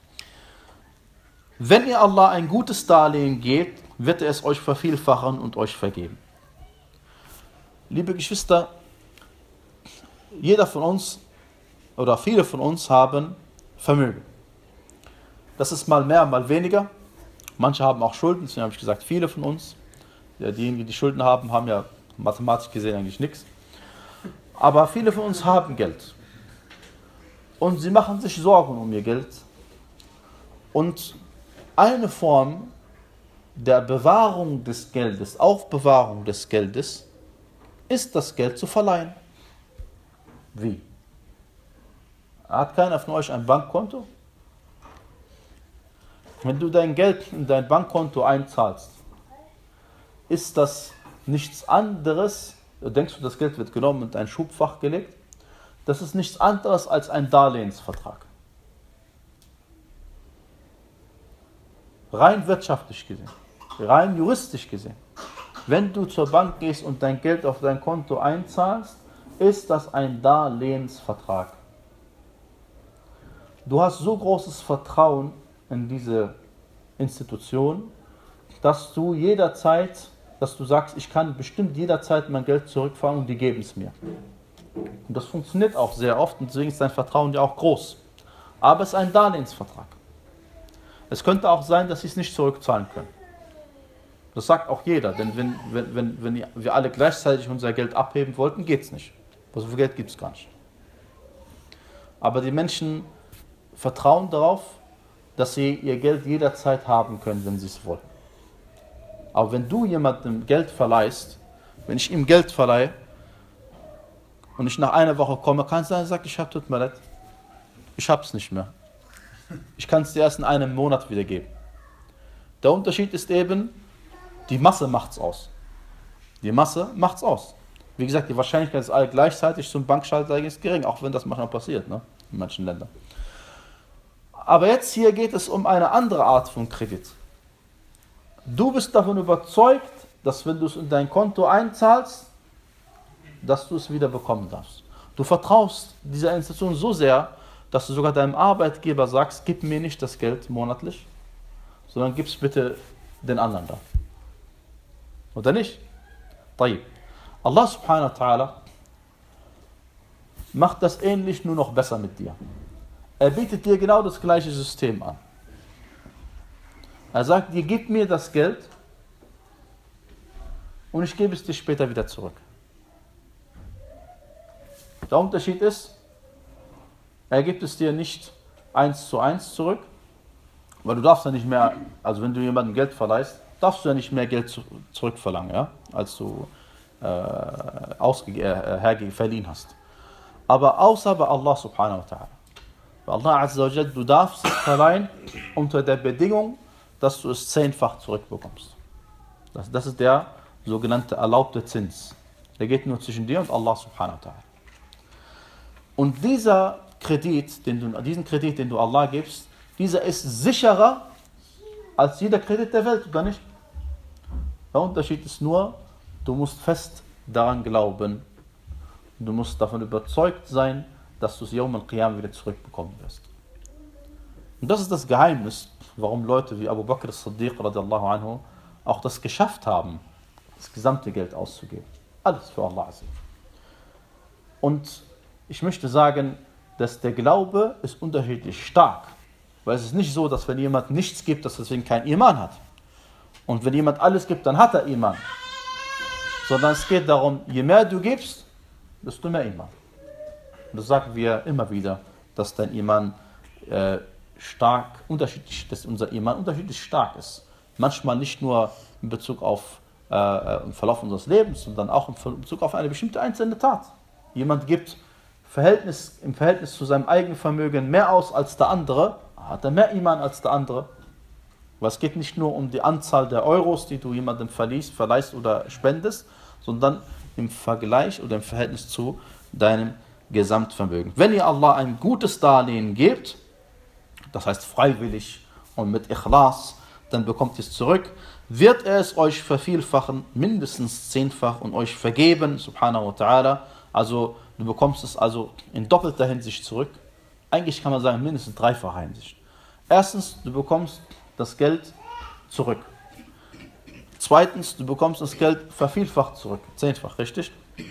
Wenn ihr Allah ein gutes Darlehen gebt, wird er es euch vervielfachen und euch vergeben. Liebe Geschwister, jeder von uns oder viele von uns haben Vermögen. Das ist mal mehr, mal weniger. Manche haben auch Schulden, deswegen habe ich gesagt, viele von uns. Ja, diejenigen, die Schulden haben, haben ja mathematisch gesehen eigentlich nichts. Aber viele von uns haben Geld. Und sie machen sich Sorgen um ihr Geld. Und eine Form der Bewahrung des Geldes, Aufbewahrung des Geldes, ist das Geld zu verleihen. Wie? Hat keiner von euch ein Bankkonto? Wenn du dein Geld in dein Bankkonto einzahlst, ist das nichts anderes, denkst du, das Geld wird genommen und in ein Schubfach gelegt? Das ist nichts anderes als ein Darlehensvertrag. Rein wirtschaftlich gesehen, rein juristisch gesehen. Wenn du zur Bank gehst und dein Geld auf dein Konto einzahlst, ist das ein Darlehensvertrag. Du hast so großes Vertrauen in diese Institution, dass du jederzeit, dass du sagst, ich kann bestimmt jederzeit mein Geld zurückfahren und die geben es mir. Und das funktioniert auch sehr oft und deswegen ist dein Vertrauen ja auch groß. Aber es ist ein Darlehensvertrag. Es könnte auch sein, dass sie es nicht zurückzahlen können. Das sagt auch jeder, denn wenn, wenn, wenn, wenn wir alle gleichzeitig unser Geld abheben wollten, geht es nicht. So viel Geld gibt es gar nicht. Aber die Menschen vertrauen darauf, dass sie ihr Geld jederzeit haben können, wenn sie es wollen. Aber wenn du jemandem Geld verleihst, wenn ich ihm Geld verleihe und ich nach einer Woche komme, kann es sein, er sagt, ich habe, tut mir leid, ich habe es nicht mehr. Ich kann es dir erst in einem Monat wiedergeben. Der Unterschied ist eben, die Masse macht es aus. Die Masse macht es aus. Wie gesagt, die Wahrscheinlichkeit, dass alle gleichzeitig zum Bankschalter gehen, ist gering, auch wenn das manchmal passiert, ne? In manchen Ländern. Aber jetzt hier geht es um eine andere Art von Kredit. Du bist davon überzeugt, dass wenn du es in dein Konto einzahlst, dass du es wieder bekommen darfst. Du vertraust dieser Institution so sehr, dass du sogar deinem Arbeitgeber sagst, gib mir nicht das Geld monatlich, sondern gib es bitte den anderen da. Oder nicht? طيب. Allah subhanahu wa ta'ala macht das ähnlich, nur noch besser mit dir. Er bietet dir genau das gleiche System an. Er sagt dir, gib mir das Geld und ich gebe es dir später wieder zurück. Der Unterschied ist, er gibt es dir nicht eins zu eins zurück, weil du darfst ja nicht mehr, also wenn du jemandem Geld verleihst, darfst du ja nicht mehr Geld zu, zurückverlangen, ja, als du äh, ausge äh, herge verliehen hast. Aber außer bei Allah subhanahu wa ta'ala. Bei Allah azza wa jal, du darfst es verleihen unter der Bedingung, dass du es zehnfach zurückbekommst. Das, das ist der sogenannte erlaubte Zins. Der geht nur zwischen dir und Allah subhanahu wa ta'ala. Und dieser Kredit, den du, diesen Kredit, den du Allah gibst, dieser ist sicherer als jeder Kredit der Welt, oder nicht? Der Unterschied ist nur, du musst fest daran glauben, du musst davon überzeugt sein, dass du es Yawm al-Qiyam wieder zurückbekommen wirst. Und das ist das Geheimnis, warum Leute wie Abu Bakr as-Siddiq radiallahu anhu auch das geschafft haben, das gesamte Geld auszugeben. Alles für Allah. Und ich möchte sagen, dass der Glaube ist unterschiedlich stark. Weil es ist nicht so, dass wenn jemand nichts gibt, dass er deswegen kein Iman hat. Und wenn jemand alles gibt, dann hat er Iman. Sondern es geht darum, je mehr du gibst, desto mehr Iman. Und das sagen wir immer wieder, dass dein Iman äh, stark, unterschiedlich, dass unser Iman unterschiedlich stark ist. Manchmal nicht nur in Bezug auf äh, im Verlauf unseres Lebens, sondern auch in Bezug auf eine bestimmte einzelne Tat. Jemand gibt Verhältnis, im Verhältnis zu seinem eigenen Vermögen mehr aus als der andere, hat er mehr Iman als der andere. Aber es geht nicht nur um die Anzahl der Euros, die du jemandem verliehst, verleihst oder spendest, sondern im Vergleich oder im Verhältnis zu deinem Gesamtvermögen. Wenn ihr Allah ein gutes Darlehen gebt, das heißt freiwillig und mit Ikhlas, dann bekommt ihr es zurück, wird er es euch vervielfachen, mindestens zehnfach und euch vergeben, subhanahu wa ta'ala. Also du bekommst es also in doppelter Hinsicht zurück. Eigentlich kann man sagen, mindestens dreifacher Hinsicht. Erstens, du bekommst das Geld zurück. Zweitens, du bekommst das Geld vervielfacht zurück. Zehnfach, richtig?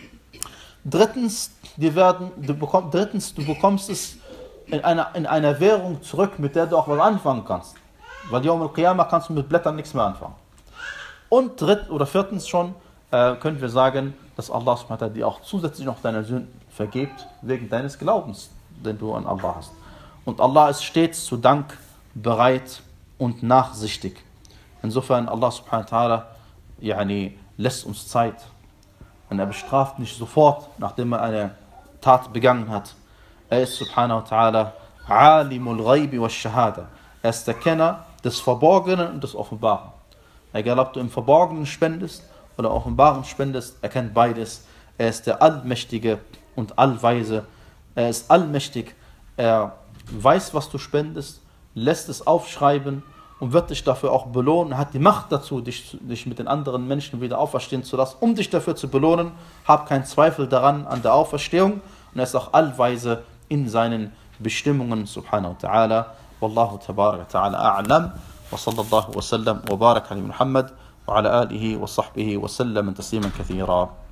Drittens, die werden, du bekomm, drittens, du bekommst es in einer, in einer Währung zurück, mit der du auch was anfangen kannst. Weil Yawm al-Qiyamah kannst du mit Blättern nichts mehr anfangen. Und dritt, oder viertens schon, äh, können wir sagen, dass Allah subhanahu wa ta'ala dir auch zusätzlich noch deine Sünden vergibt, wegen deines Glaubens, den du an Allah hast. Und Allah ist stets zu Dank bereit und nachsichtig. Insofern, Allah subhanahu wa ta'ala yani, lässt uns Zeit. Und er bestraft nicht sofort, nachdem er eine Tat begangen hat. Er ist subhanahu wa ta'ala alimul ghaibi wa shahada. Er ist der Kenner des Verborgenen und des Offenbaren. Egal ob du im Verborgenen spendest oder Offenbaren spendest, er kennt beides. Er ist der Allmächtige und Allweise. Er ist allmächtig. Er weiß, was du spendest, lässt es aufschreiben und wird dich dafür auch belohnen. Er hat die Macht dazu, dich, dich mit den anderen Menschen wieder auferstehen zu lassen, um dich dafür zu belohnen. Hab keinen Zweifel daran, an der Auferstehung. Und er ist auch allweise in seinen Bestimmungen, subhanahu wa ta'ala. Wallahu tabaraka ta'ala a'lam. Wa sallallahu wa sallam wa barak ala Muhammad wa ala alihi wa sahbihi wa sallam tasliman kathira.